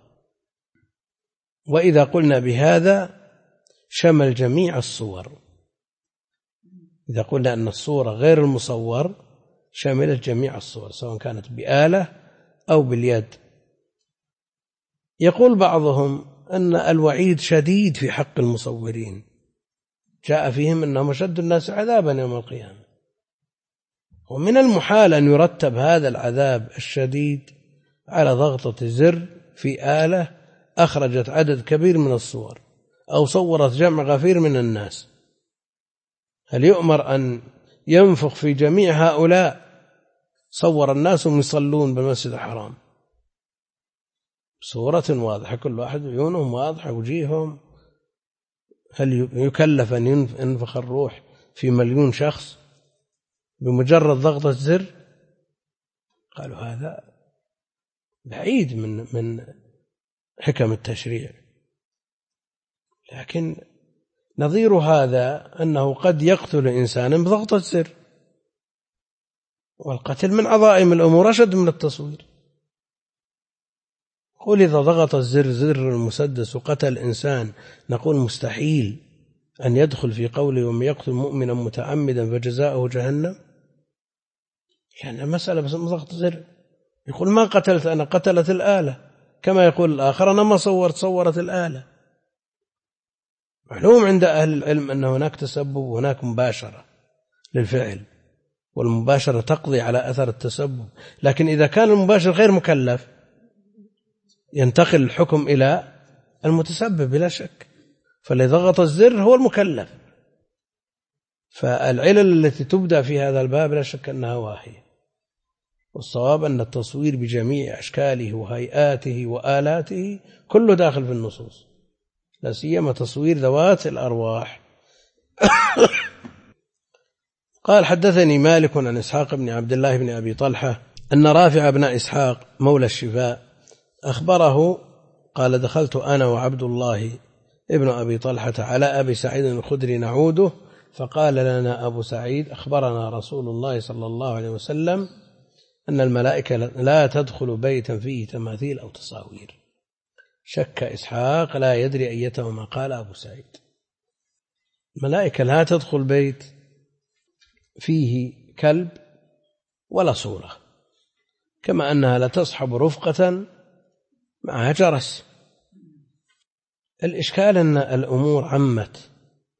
A: وإذا قلنا بهذا شمل جميع الصور، إذا قلنا أن الصورة غير المصور شملت جميع الصور سواء كانت بآلة أو باليد. يقول بعضهم أن الوعيد شديد في حق المصورين، جاء فيهم أنهم أشد الناس عذابا يوم القيامة. ومن المحال أن يرتب هذا العذاب الشديد على ضغطة زر في آلة أخرجت عدد كبير من الصور أو صورت جمع غفير من الناس. هل يؤمر أن ينفخ في جميع هؤلاء؟ صور الناس يصلون بالمسجد الحرام صورة واضحة، كل واحد عيونهم واضحة وجيههم، هل يكلف أن ينفخ الروح في 1,000,000 شخص بمجرد ضغطة زر؟ قالوا هذا بعيد من حكم التشريع. لكن نظير هذا أنه قد يقتل إنسانا بضغطة زر، والقتل من عظائم الأمور أشد من التصوير. قل إذا ضغط الزر زر المسدس وقتل إنسان، نقول مستحيل أن يدخل في قوله ومن يقتل مؤمنا متعمدا فجزاؤه جهنم، يعني المسألة بس ضغط زر. يقول ما قتلت أنا، قتلت الآلة، كما يقول الآخر أنا ما صورت الآلة. معلوم عند أهل العلم أن هناك تسبب وهناك مباشرة للفعل، والمباشرة تقضي على أثر التسبب، لكن إذا كان المباشر غير مكلف ينتقل الحكم إلى المتسبب بلا شك، فالذي ضغط الزر هو المكلف. فالعلل التي تبدأ في هذا الباب لا شك أنها واهية، والصواب أن التصوير بجميع أشكاله وهيئاته وآلاته كله داخل في النصوص، لا سيما تصوير ذوات الأرواح. قال حدثني مالك عن إسحاق بن عبد الله بن أبي طلحة أن رافع بن إسحاق مولى الشفاء أخبره قال دخلت أنا وعبد الله ابن أبي طلحة على أبي سعيد الخدري نعوده، فقال لنا أبو سعيد: أخبرنا رسول الله صلى الله عليه وسلم أن الملائكة لا تدخل بيتا فيه تماثيل أو تصاوير. شك إسحاق لا يدري أيتهما قال أبو سعيد. الملائكة لا تدخل بيت فيه كلب ولا صورة، كما أنها لا تصحب رفقة معها جرس. الإشكال أن الأمور عمت،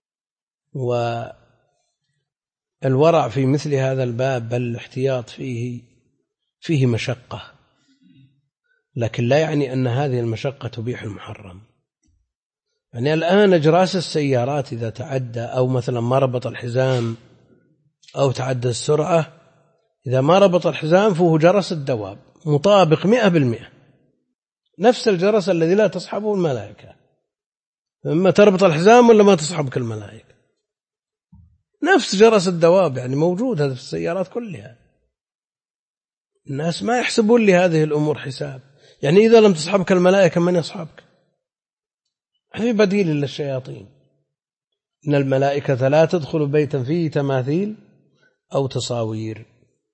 A: والورع في مثل هذا الباب بل الاحتياط فيه مشقة، لكن لا يعني أن هذه المشقة تبيح المحرم. يعني الآن أجراس السيارات إذا تعدى، أو مثلا ما ربط الحزام أو تعدى السرعة، إذا ما ربط الحزام فهو جرس الدواب مطابق 100%، نفس الجرس الذي لا تصحبه الملائكة. إما تربط الحزام ولا ما تصحبك الملائكة، نفس جرس الدواب، يعني موجود هذا في السيارات كلها. الناس ما يحسبون لهذه الأمور حساب. يعني إذا لم تصحبك الملائكة من يصحبك؟ هذه بديل للشياطين. إن الملائكة لا تدخل بيتا فيه تماثيل أو تصاوير.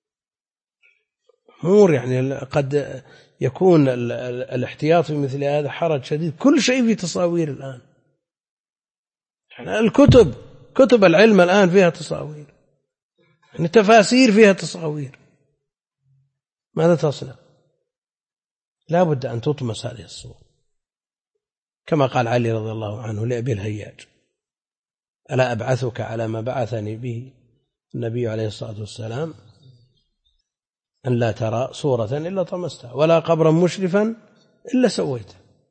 A: أمور يعني قد يكون الاحتياط في مثل هذا حرج شديد. كل شيء فيه تصاوير الآن. كتب العلم الآن فيها تصاوير، يعني تفاسير فيها تصاوير. ماذا تصنع؟ لا بد أن تطمس هذه الصور، كما قال علي رضي الله عنه لأبي الهياج: ألا أبعثك على ما بعثني به النبي عليه الصلاة والسلام، أن لا ترى صورة إلا طمستها ولا قبرا مشرفا إلا سويته.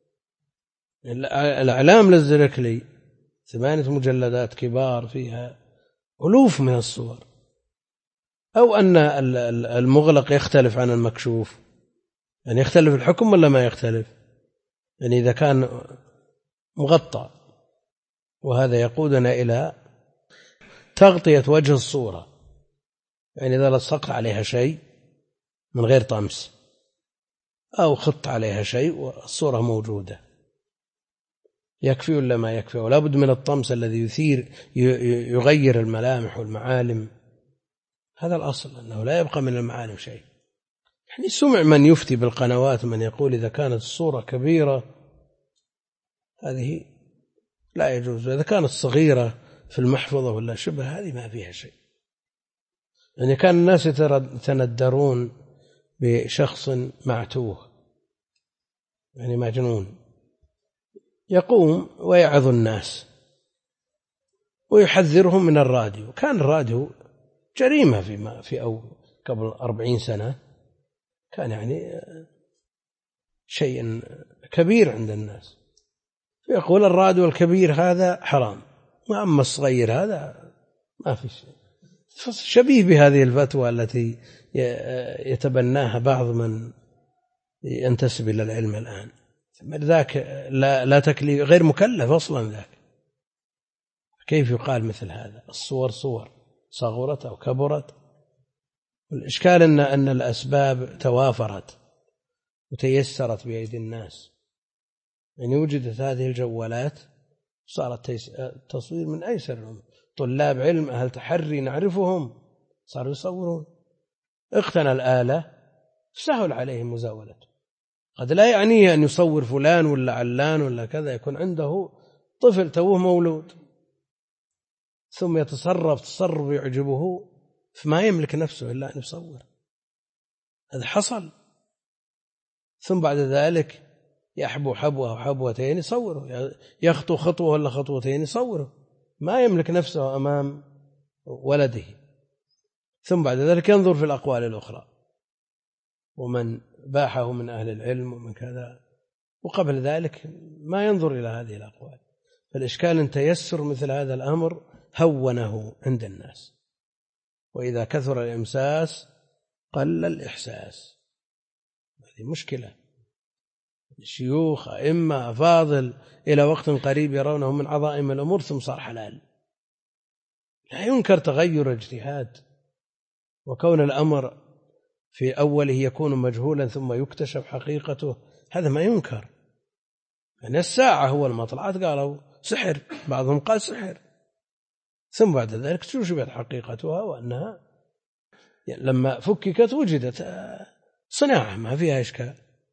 A: الأعلام للزركلي 8 مجلدات كبار فيها ألوف من الصور. أو أن المغلق يختلف عن المكشوف، يعني يختلف الحكم ولا ما يختلف؟ يعني إذا كان مغطى، وهذا يقودنا إلى تغطية وجه الصورة، يعني إذا لصقت عليها شيء من غير طمس أو خط عليها شيء والصورة موجودة، يكفي ولا ما يكفي؟ ولا بد من الطمس الذي يغير الملامح والمعالم. هذا الأصل، أنه لا يبقى من المعالم شيء. يعني سمع من يفتي بالقنوات من يقول إذا كانت الصورة كبيرة هذه لا يجوز، وإذا كانت صغيرة في المحفظة ولا شبه هذه ما فيها شيء. يعني كان الناس يتندرون بشخص معتوه، يعني مجنون، يقوم ويعظ الناس ويحذرهم من الراديو. كان الراديو جريمة قبل 40 سنة، كان يعني شيء كبير عند الناس. يقول الراديو الكبير هذا حرام، وأما الصغير هذا ما في شيء. شبيه بهذه الفتوى التي يتبناها بعض من ينتسب إلى العلم الآن. ذاك لا تكليف، غير مكلف أصلا ذاك. كيف يقال مثل هذا؟ الصور صور صغرت أو كبرت. الإشكال أن الأسباب توافرت وتيسرت بأيدي الناس. يعني وجدت هذه الجوالات، صارت التصوير من أيسر. طلاب علم أهل تحري نعرفهم صاروا يصورون. اقتنى الآلة سهل عليهم مزاولته. قد لا يعنيه أن يصور فلان ولا علان ولا كذا، يكون عنده طفل توه مولود ثم يتصرف تصرف يعجبه فما يملك نفسه إلا أن يصور. هذا حصل. ثم بعد ذلك يحبو حبوة أو حبوتين يصوره، يخطو خطوة ولا خطوتين يصوره، ما يملك نفسه أمام ولده. ثم بعد ذلك ينظر في الأقوال الأخرى ومن باحه من أهل العلم ومن كذا، وقبل ذلك ما ينظر إلى هذه الأقوال. فالإشكال أن تيسر مثل هذا الأمر هونه عند الناس، وإذا كثر الإمساس قل الإحساس. هذه مشكلة. الشيوخ أئمة أفاضل إلى وقت قريب يرونه من عظائم الأمور ثم صار حلال. لا ينكر تغير اجتهاد، وكون الأمر في أوله يكون مجهولا ثم يكتشف حقيقته هذا ما ينكر. يعني الساعة هو المطلعات قالوا سحر، بعضهم قال سحر، ثم بعد ذلك اكتشفت حقيقتها وأنها لما فككت وجدت صناعة ما فيها إشكال.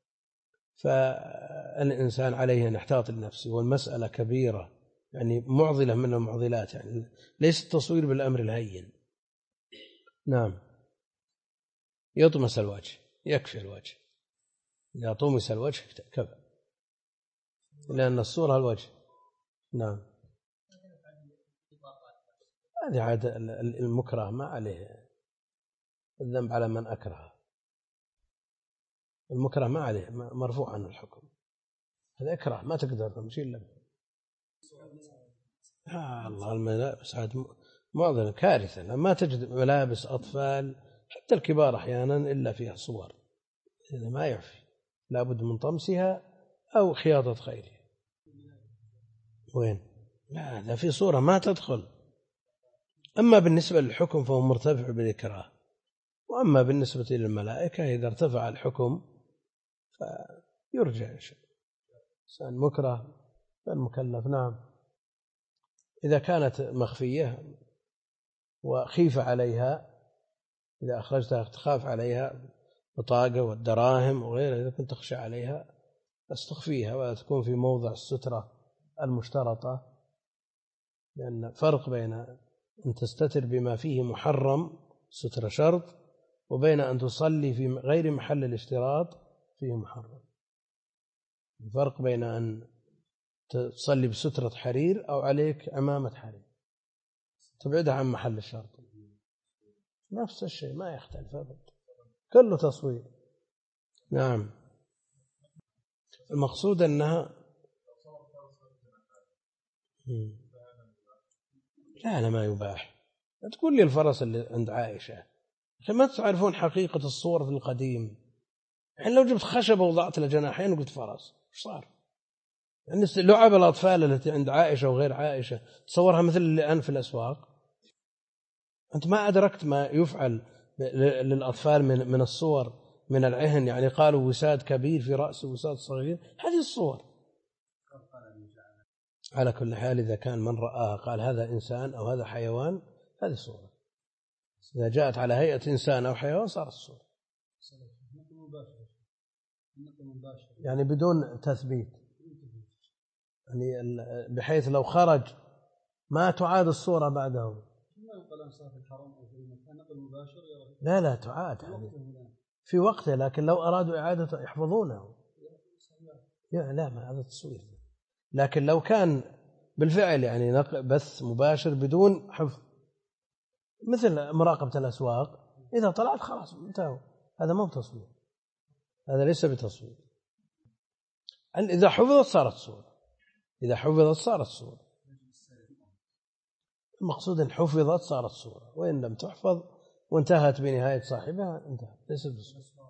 A: فالإنسان عليه أن يحتاط لنفسه، والمسألة كبيرة يعني معضلة من المعضلات، يعني ليس التصوير بالأمر الهين. نعم، يطمس الوجه، يكفي الوجه، إذا طمس الوجه كفى، لأن الصورة الوجه. نعم، هذه عادة المكره، ما عليه الذنب على من أكره، المكره ما عليه مرفوع عنه الحكم، هذا إكره ما تقدر تمشي إلا الله. الملابس عاد معضلة كارثة، ما تجد ملابس أطفال حتى الكبار أحيانا إلا فيها صور، إذا ما يعفي لابد من طمسها أو خياطة غيرها. وين؟ لا، هذا في صورة ما تدخل. أما بالنسبة للحكم فهو مرتفع بالإكراه، وأما بالنسبة للملائكة إذا ارتفع الحكم فيرجع إنسان مكره فالمكلف. نعم، إذا كانت مخفية وخيف عليها، إذا أخرجتها تخاف عليها بطاقة والدراهم وغيرها، إذا كنت تخشى عليها استخفيها ولا تكون في موضع السترة المشترطة، لأن فرق بين أن تستتر بما فيه محرم سترة شرط، وبين أن تصلي في غير محل الاشتراط فيه محرم. الفرق بين أن تصلي بسترة حرير أو عليك عمامة حرير تبعدها عن محل الشرط، نفس الشيء ما يختلف أبدا، كله تصوير. نعم، المقصود أنها لا ما يباح. تقول لي الفرس اللي عند عائشة، ما تعرفون حقيقة الصور في القديم، يعني لو جبت خشبة وضعت له جناحين وقلت فرس وش صار؟ يعني لعب الأطفال التي عند عائشة وغير عائشة تصورها مثل اللي الآن في الأسواق. أنت ما أدركت ما يفعل للأطفال من الصور، من العهن، يعني قالوا وساد كبير في رأسه وساد صغير، هذه الصور. على كل حال إذا كان من رآها قال هذا إنسان أو هذا حيوان، هذه صورة. إذا جاءت على هيئة إنسان أو حيوان صارت الصورة، يعني بدون تثبيت، يعني بحيث لو خرج ما تعاد الصورة بعده. لا تعاد في وقته، لكن لو أرادوا إعادة يحفظونه. لا ما هذا تصوير. لكن لو كان بالفعل يعني بث مباشر بدون حفظ، مثل مراقبة الأسواق، إذا طلعت خلاص انتهوا، هذا ما هو تصوير، هذا ليس بتصوير. إذا حفظت صارت صورة، إذا حفظت صارت صورة. المقصود أن حفظت صارت صورة، وإن لم تحفظ وانتهت بنهاية صاحبها انتهت، ليست بصورة.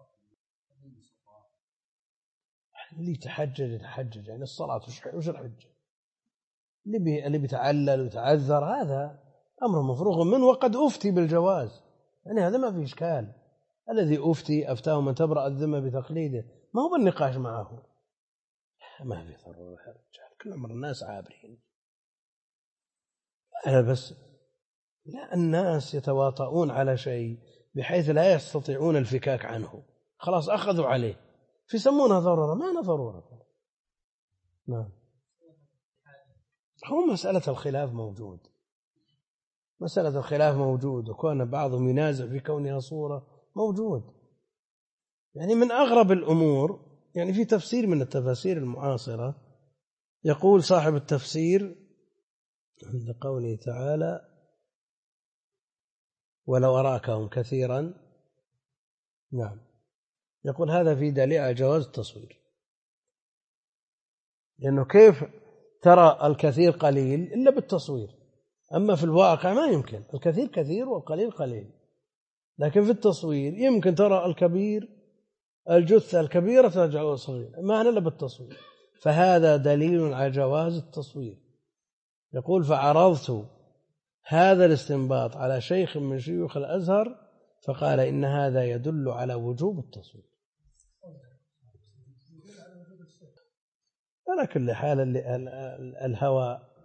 A: اللي يتحجج يعني الصلاة وش الحجة؟ اللي بيتعلل ويتعذر هذا أمر مفروغ منه، وقد أفتي بالجواز، يعني هذا ما في إشكال. الذي أفتاه من تبرأ الذمة بتقليده، ما هو بالنقاش معه، ما في ضرورة يا رجال، كل عمر الناس عابرين. أنا بس لا، الناس يتواطؤون على شيء بحيث لا يستطيعون الفكاك عنه، خلاص أخذوا عليه فيسمونها ضرورة، ما أنا ضرورة. نعم، هو مسألة الخلاف موجود، مسألة الخلاف موجود، وكون بعضهم ينازع في كونها صورة موجود. يعني من أغرب الأمور، يعني في تفسير من التفاسير المعاصرة يقول صاحب التفسير عند قوله تعالى ولو أراكهم كثيرا، نعم، يقول هذا في دليل على جواز التصوير، لأنه كيف ترى الكثير قليل إلا بالتصوير؟ أما في الواقع ما يمكن، الكثير كثير والقليل قليل، لكن في التصوير يمكن ترى الكبير، الجثة الكبيرة ترجع صغيرة، ما إلا بالتصوير، فهذا دليل على جواز التصوير. يقول فعرضت هذا الاستنباط على شيخ من شيوخ الأزهر فقال إن هذا يدل على وجوب التصوير. على كل حال الهوى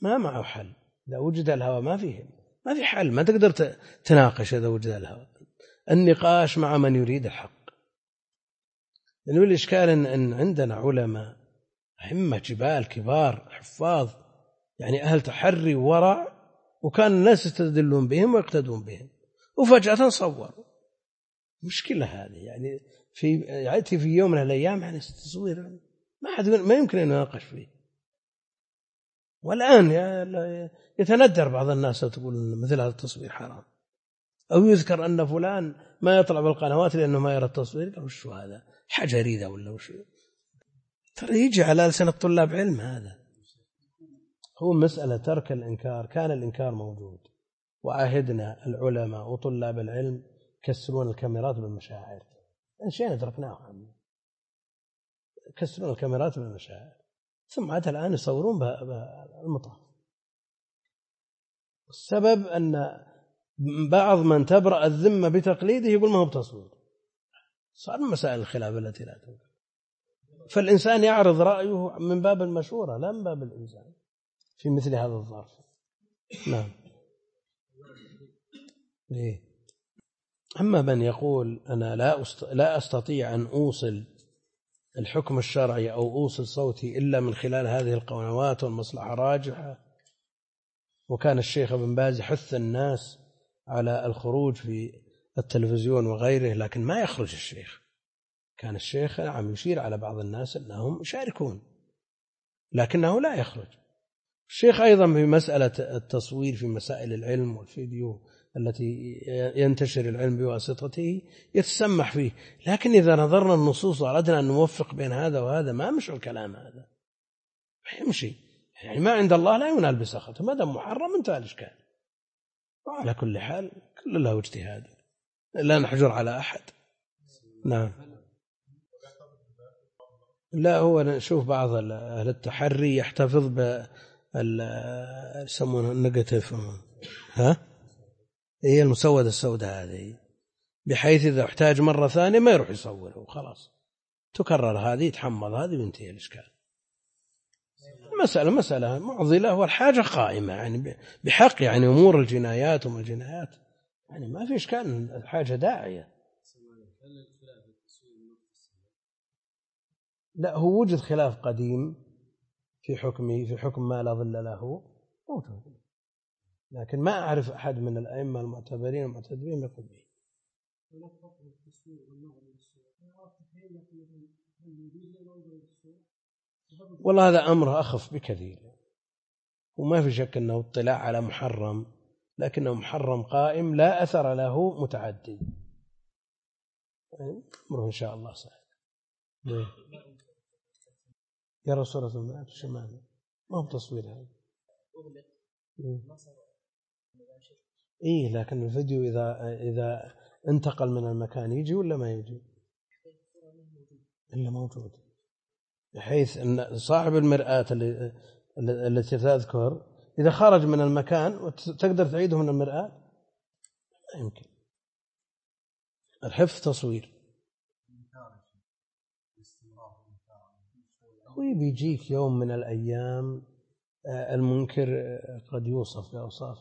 A: ما معه حل. إذا وجد الهوى ما في حل، ما تقدر تناقش إذا وجد الهوى. النقاش مع من يريد الحق. لأنه الإشكال أن عندنا علماء أئمة جبال كبار حفاظ، يعني أهل تحري وورع، وكان الناس يستدلون بهم ويقتدون بهم، وفجأة صوروا. مشكلة هذه، يعني يأتي في يوم من الأيام يعني تصوير ما يمكن أن يناقش فيه. والآن يتندر بعض الناس تقول مثل هذا التصوير حرام، أو يذكر أن فلان ما يطلع بالقنوات لأنه ما يرى التصوير. وش هذا؟ حاجة ريدة ولا وش؟ ترى يجي على لسان الطلاب علم. هذا هو مسألة ترك الإنكار. كان الإنكار موجود، وعاهدنا العلماء وطلاب العلم يكسرون الكاميرات بالمشاعر. شيء تركناه عنه، يكسرون الكاميرات بالمشاعر، ثم عاد الآن يصورون بالمطاف. السبب أن بعض من تبرأ الذمة بتقليده يقول ما هو بتصوير. صار من مسائل الخلاف التي لا توجد. فالإنسان يعرض رأيه من باب المشورة لا من باب الإلزام في مثل هذا الظرف. نعم. أما من يقول أنا لا أستطيع أن أوصل الحكم الشرعي أو أوصل صوتي إلا من خلال هذه القنوات والمصلحة راجحة، وكان الشيخ ابن باز يحث الناس على الخروج في التلفزيون وغيره، لكن ما يخرج الشيخ. كان الشيخ عم يشير على بعض الناس أنهم يشاركون لكنه لا يخرج. الشيخ أيضا في مسألة التصوير في مسائل العلم والفيديو التي ينتشر العلم بواسطته يتسمح فيه، لكن إذا نظرنا النصوص وأردنا أن نوفق بين هذا وهذا ما مشي الكلام هذا، ما يمشي. يعني ما عند الله لا ينال بسخطه، ما دام محرم انتهى الإشكال. وعلى كل حال كل له اجتهاد، لا نحجر على أحد. نعم. لا، هو نشوف بعض أهل التحري يحتفظ يسمونه النيجاتيف، هي المسودة السوداء هذه، بحيث إذا احتاج مرة ثانية ما يروح يصوره وخلاص، تكرر هذه يتحمض هذه وينتهي الإشكال. مسألة معضلة، والحاجة قائمة يعني بحق، يعني أمور الجنايات وما الجنايات يعني ما في إشكال، الحاجة داعية. لا، هو وجد خلاف قديم في حكمه، في حكم ما لا ظل له موجود، لكن ما أعرف أحد من الأئمة المعتبرين المعتدلين يقول به. والله هذا أمر أخف بكثير، وما في شك أنه اطلاع على محرم، لكنه محرم قائم لا أثر له متعدي. أمره إن شاء الله سهل. يا رسول الله شمال ما هو تصوير هذا. لكن الفيديو إذا انتقل من المكان يجي ولا ما يجي؟ إلا موجود، بحيث أن صاحب المرآة التي تذكر إذا خرج من المكان تقدر تعيده من المرآة، لا يمكن. الحفظ تصوير. ويجيك يوم من الأيام المنكر قد يوصف بأوصاف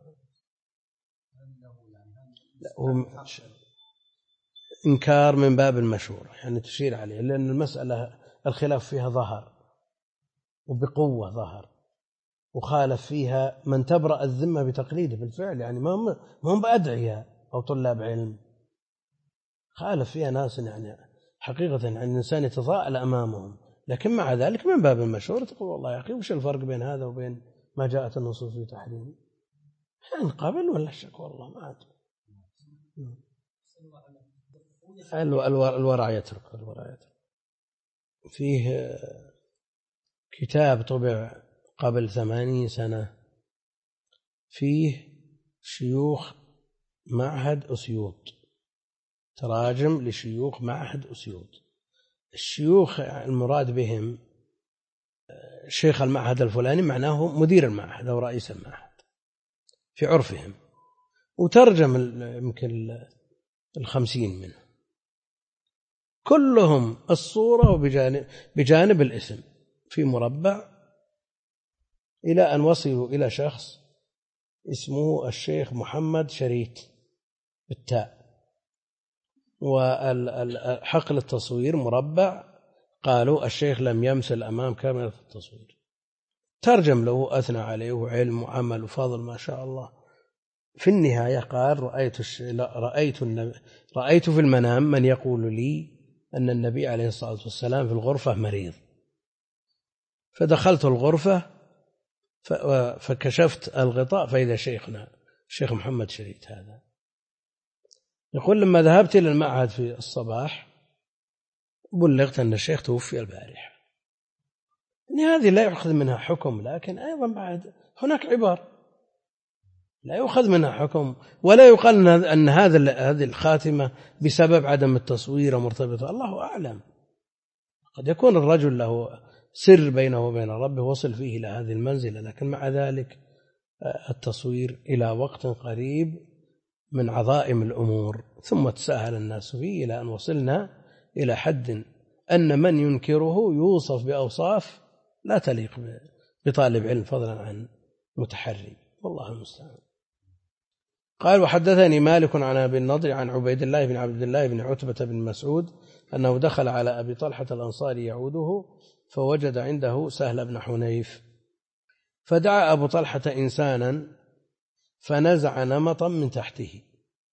A: إنكار من باب المشورة، يعني تشير عليه، لأن المسألة الخلاف فيها ظهر وبقوة ظهر، وخالف فيها من تبرأ الذمة بتقليده بالفعل، يعني ما هم بأدعياء أو طلاب علم، خالف فيها ناس يعني حقيقة يعني الإنسان يتضاءل أمامهم، لكن مع ذلك من باب المشورة تقول والله يا أخي وش الفرق بين هذا وبين ما جاءت النصوص في تحريم؟ نقبل ولا شك؟ والله ما عاد. الورع يترك. فيه كتاب طبع قبل 80 سنة فيه شيوخ معهد أسيوط، تراجم لشيوخ معهد أسيوط. الشيوخ المراد بهم شيخ المعهد الفلاني معناه مدير المعهد أو رئيس المعهد في عرفهم، وترجم يمكن 50 منه، كلهم الصورة بجانب الاسم في مربع إلى أن وصلوا إلى شخص اسمه الشيخ محمد شريت بالتاء، وحقل التصوير مربع، قالوا الشيخ لم يمثل أمام كاميرا التصوير. ترجم له، أثنى عليه وعلم وعمل وفضل ما شاء الله. في النهاية قال رأيت في المنام من يقول لي أن النبي عليه الصلاة والسلام في الغرفة مريض، فدخلت الغرفة فكشفت الغطاء فإذا شيخنا الشيخ محمد شريت هذا. يقول لما ذهبت إلى المعهد في الصباح بلغت أن الشيخ توفي البارحة. يعني هذه لا يؤخذ منها حكم، لكن أيضا بعد هناك عبار لا يؤخذ منها حكم، ولا يقال أن هذه الخاتمة بسبب عدم التصوير مرتبطة. الله أعلم، قد يكون الرجل له سر بينه وبين ربه وصل فيه إلى هذه المنزلة، لكن مع ذلك التصوير إلى وقت قريب من عظائم الأمور، ثم تساهل الناس فيه إلى أن وصلنا إلى حد أن من ينكره يوصف بأوصاف لا تليق بطالب علم فضلا عن متحري، والله المستعان. قال وحدثني مالك عن أبي النضر عن عبيد الله بن عبد الله بن عتبة بن مسعود أنه دخل على أبي طلحة الأنصاري يعوده فوجد عنده سهل بن حنيف، فدعا أبو طلحة إنسانا فنزع نمطا من تحته.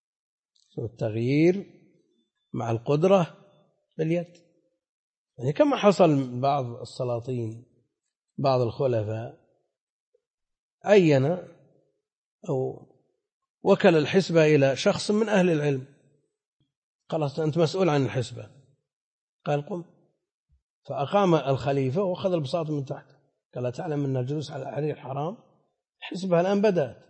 A: التغيير مع القدرة باليد، يعني كما حصل بعض السلاطين بعض الخلفاء عين أو وكل الحسبة إلى شخص من أهل العلم، خلاص أنت مسؤول عن الحسبة، قال قم، فأقام الخليفة وأخذ البساط من تحت، قال تعلم أن الجلوس على الحرير حرام، حسبها الآن بدأت.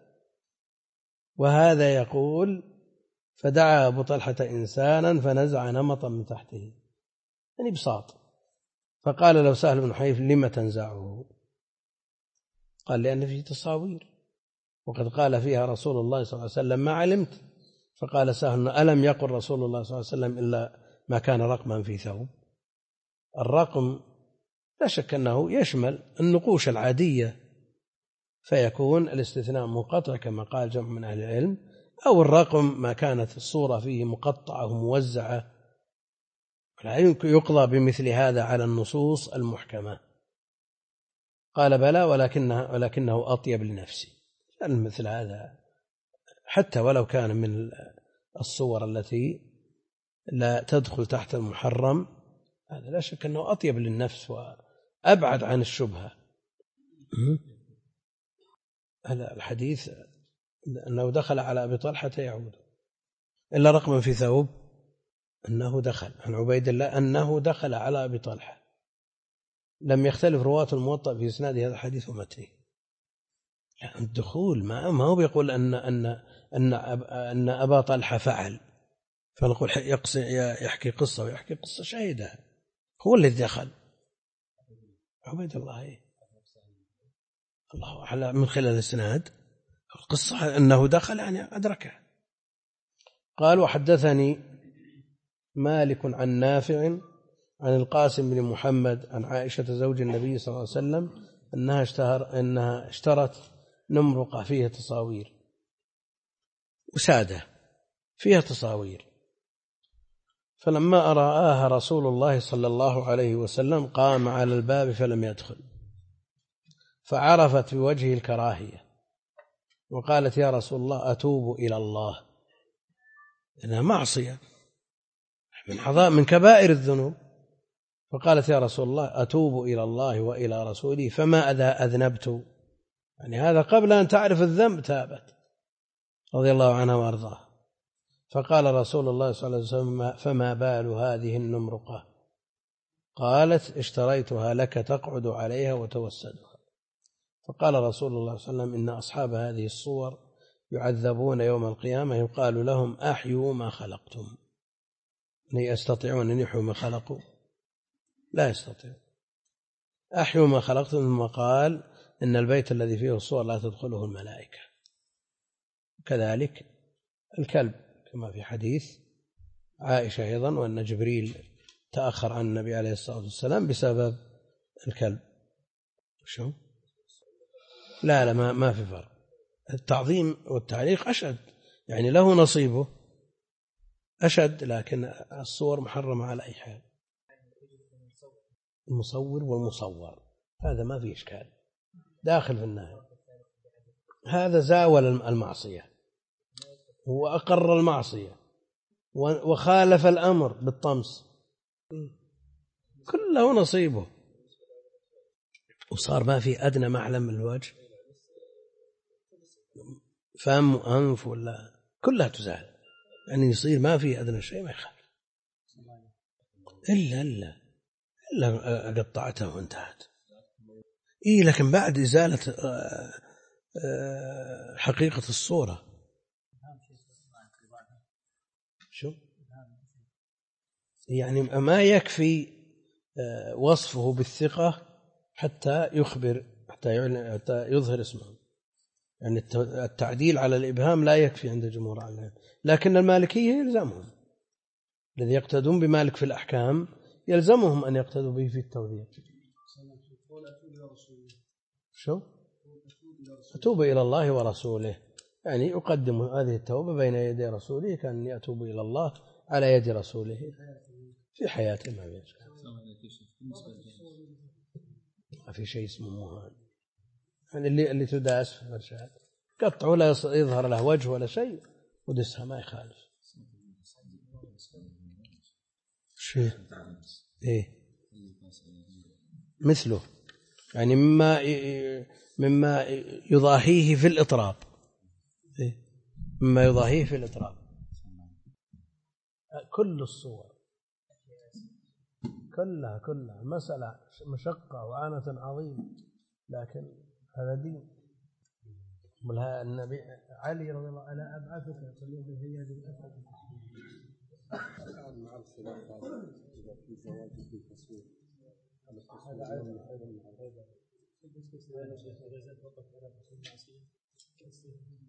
A: وهذا يقول فدعا أبو طلحة إنسانا فنزع نمطا من تحته، يعني بساط، فقال له سهل بن حنيف لم تنزعه؟ قال لأن فيه تصاوير وقد قال فيها رسول الله صلى الله عليه وسلم ما علمت. فقال سهل ألم يقل رسول الله صلى الله عليه وسلم إلا ما كان رقما في ثوب؟ الرقم لا شك أنه يشمل النقوش العادية، فيكون الاستثناء منقطع كما قال جمع من أهل العلم، أو الرقم ما كانت الصورة فيه مقطعة وموزعة، لا يمكن يقضى بمثل هذا على النصوص المحكمة. قال بلى ولكنه أطيب لنفسي، لأن مثل هذا حتى ولو كان من الصور التي لا تدخل تحت المحرم، هذا لا شك أنه أطيب للنفس وأبعد عن الشبهة. هذا الحديث أنه دخل على أبي طلحة يعود إلا رقما في ثوب، أنه دخل عن عبيد الله أنه دخل على أبي طلحة. لم يختلف رواة الموطأ في إسناد هذا الحديث ومتنه. يعني الدخول ما هو بيقول أن أبا طلحة فعل فنقول يحكي قصة ويحكي قصة شاهدها، هو الذي دخل عبيد الله الله أعلم من خلال الإسناد القصة أنه دخل يعني أدركه. قال وحدثني مالك عن نافع عن القاسم بن محمد عن عائشة زوج النبي صلى الله عليه وسلم أنها اشترت نمرقة فيها تصاوير وسادة فيها تصاوير، فلما رآها رسول الله صلى الله عليه وسلم قام على الباب فلم يدخل، فعرفت بوجهه الكراهية وقالت يا رسول الله أتوب إلى الله، إنها معصية من كبائر الذنوب. فقالت يا رسول الله أتوب إلى الله وإلى رسوله فما إذا أذنبت، يعني هذا قبل أن تعرف الذنب تابت رضي الله عنها وأرضاها. فقال رسول الله صلى الله عليه وسلم فما بال هذه النمرقة؟ قالت اشتريتها لك تقعد عليها وتوسدها. فقال رسول الله صلى الله عليه وسلم إن أصحاب هذه الصور يعذبون يوم القيامة يقال لهم أحيوا ما خلقتم، يستطيعون أن يحيوا ما خلقوا؟ لا يستطيعون. أحيوا ما خلقتم. ثم قال إن البيت الذي فيه الصور لا تدخله الملائكة. كذلك الكلب كما في حديث عائشة أيضا، وأن جبريل تأخر عن النبي عليه الصلاة والسلام بسبب الكلب. شو لا ما في فرق. التعظيم والتعليق أشد، يعني له نصيبه أشد، لكن الصور محرمة على أي حال. المصور والمصور هذا ما في إشكال، داخل في النهي. هذا زاول المعصية، هو أقر المعصية وخالف الأمر بالطمس، كله نصيبه، وصار ما في أدنى معلم من الوجه، فم وأنف ولا كلها تزال، يعني يصير ما في أدنى شيء ما يخالف، إلا قطعته وانتهت. لكن بعد إزالة حقيقة الصورة. شو يعني ما يكفي وصفه بالثقة حتى يخبر، حتى يظهر اسمه، يعني التعديل على الإبهام لا يكفي عند جمهور العلماء، لكن المالكية يلزمهم، الذي يقتدون بمالك في الأحكام يلزمهم أن يقتدوا به في التوثيق. شو أتوب إلى الله ورسوله، يعني أقدم هذه التوبة بين يدي رسوله كأني أتوب إلى الله على يد رسوله في حياته. ما في شيء اسمه مهان، يعني اللي تداس في فرشات قطع ولا يظهر له وجه ولا شيء ودسها ما يخالف. شيء مثله، يعني مما يضاهيه في الإطراب، مما يضاهيه في الإطراب. كل الصور كلها مسألة مشقة وعانة عظيمة، لكن هذا دين. النبي علي رضي الله عنه أبعثك في هذه الأفعال مع الخلاف إذا في زواج في التصوير هذا عادة.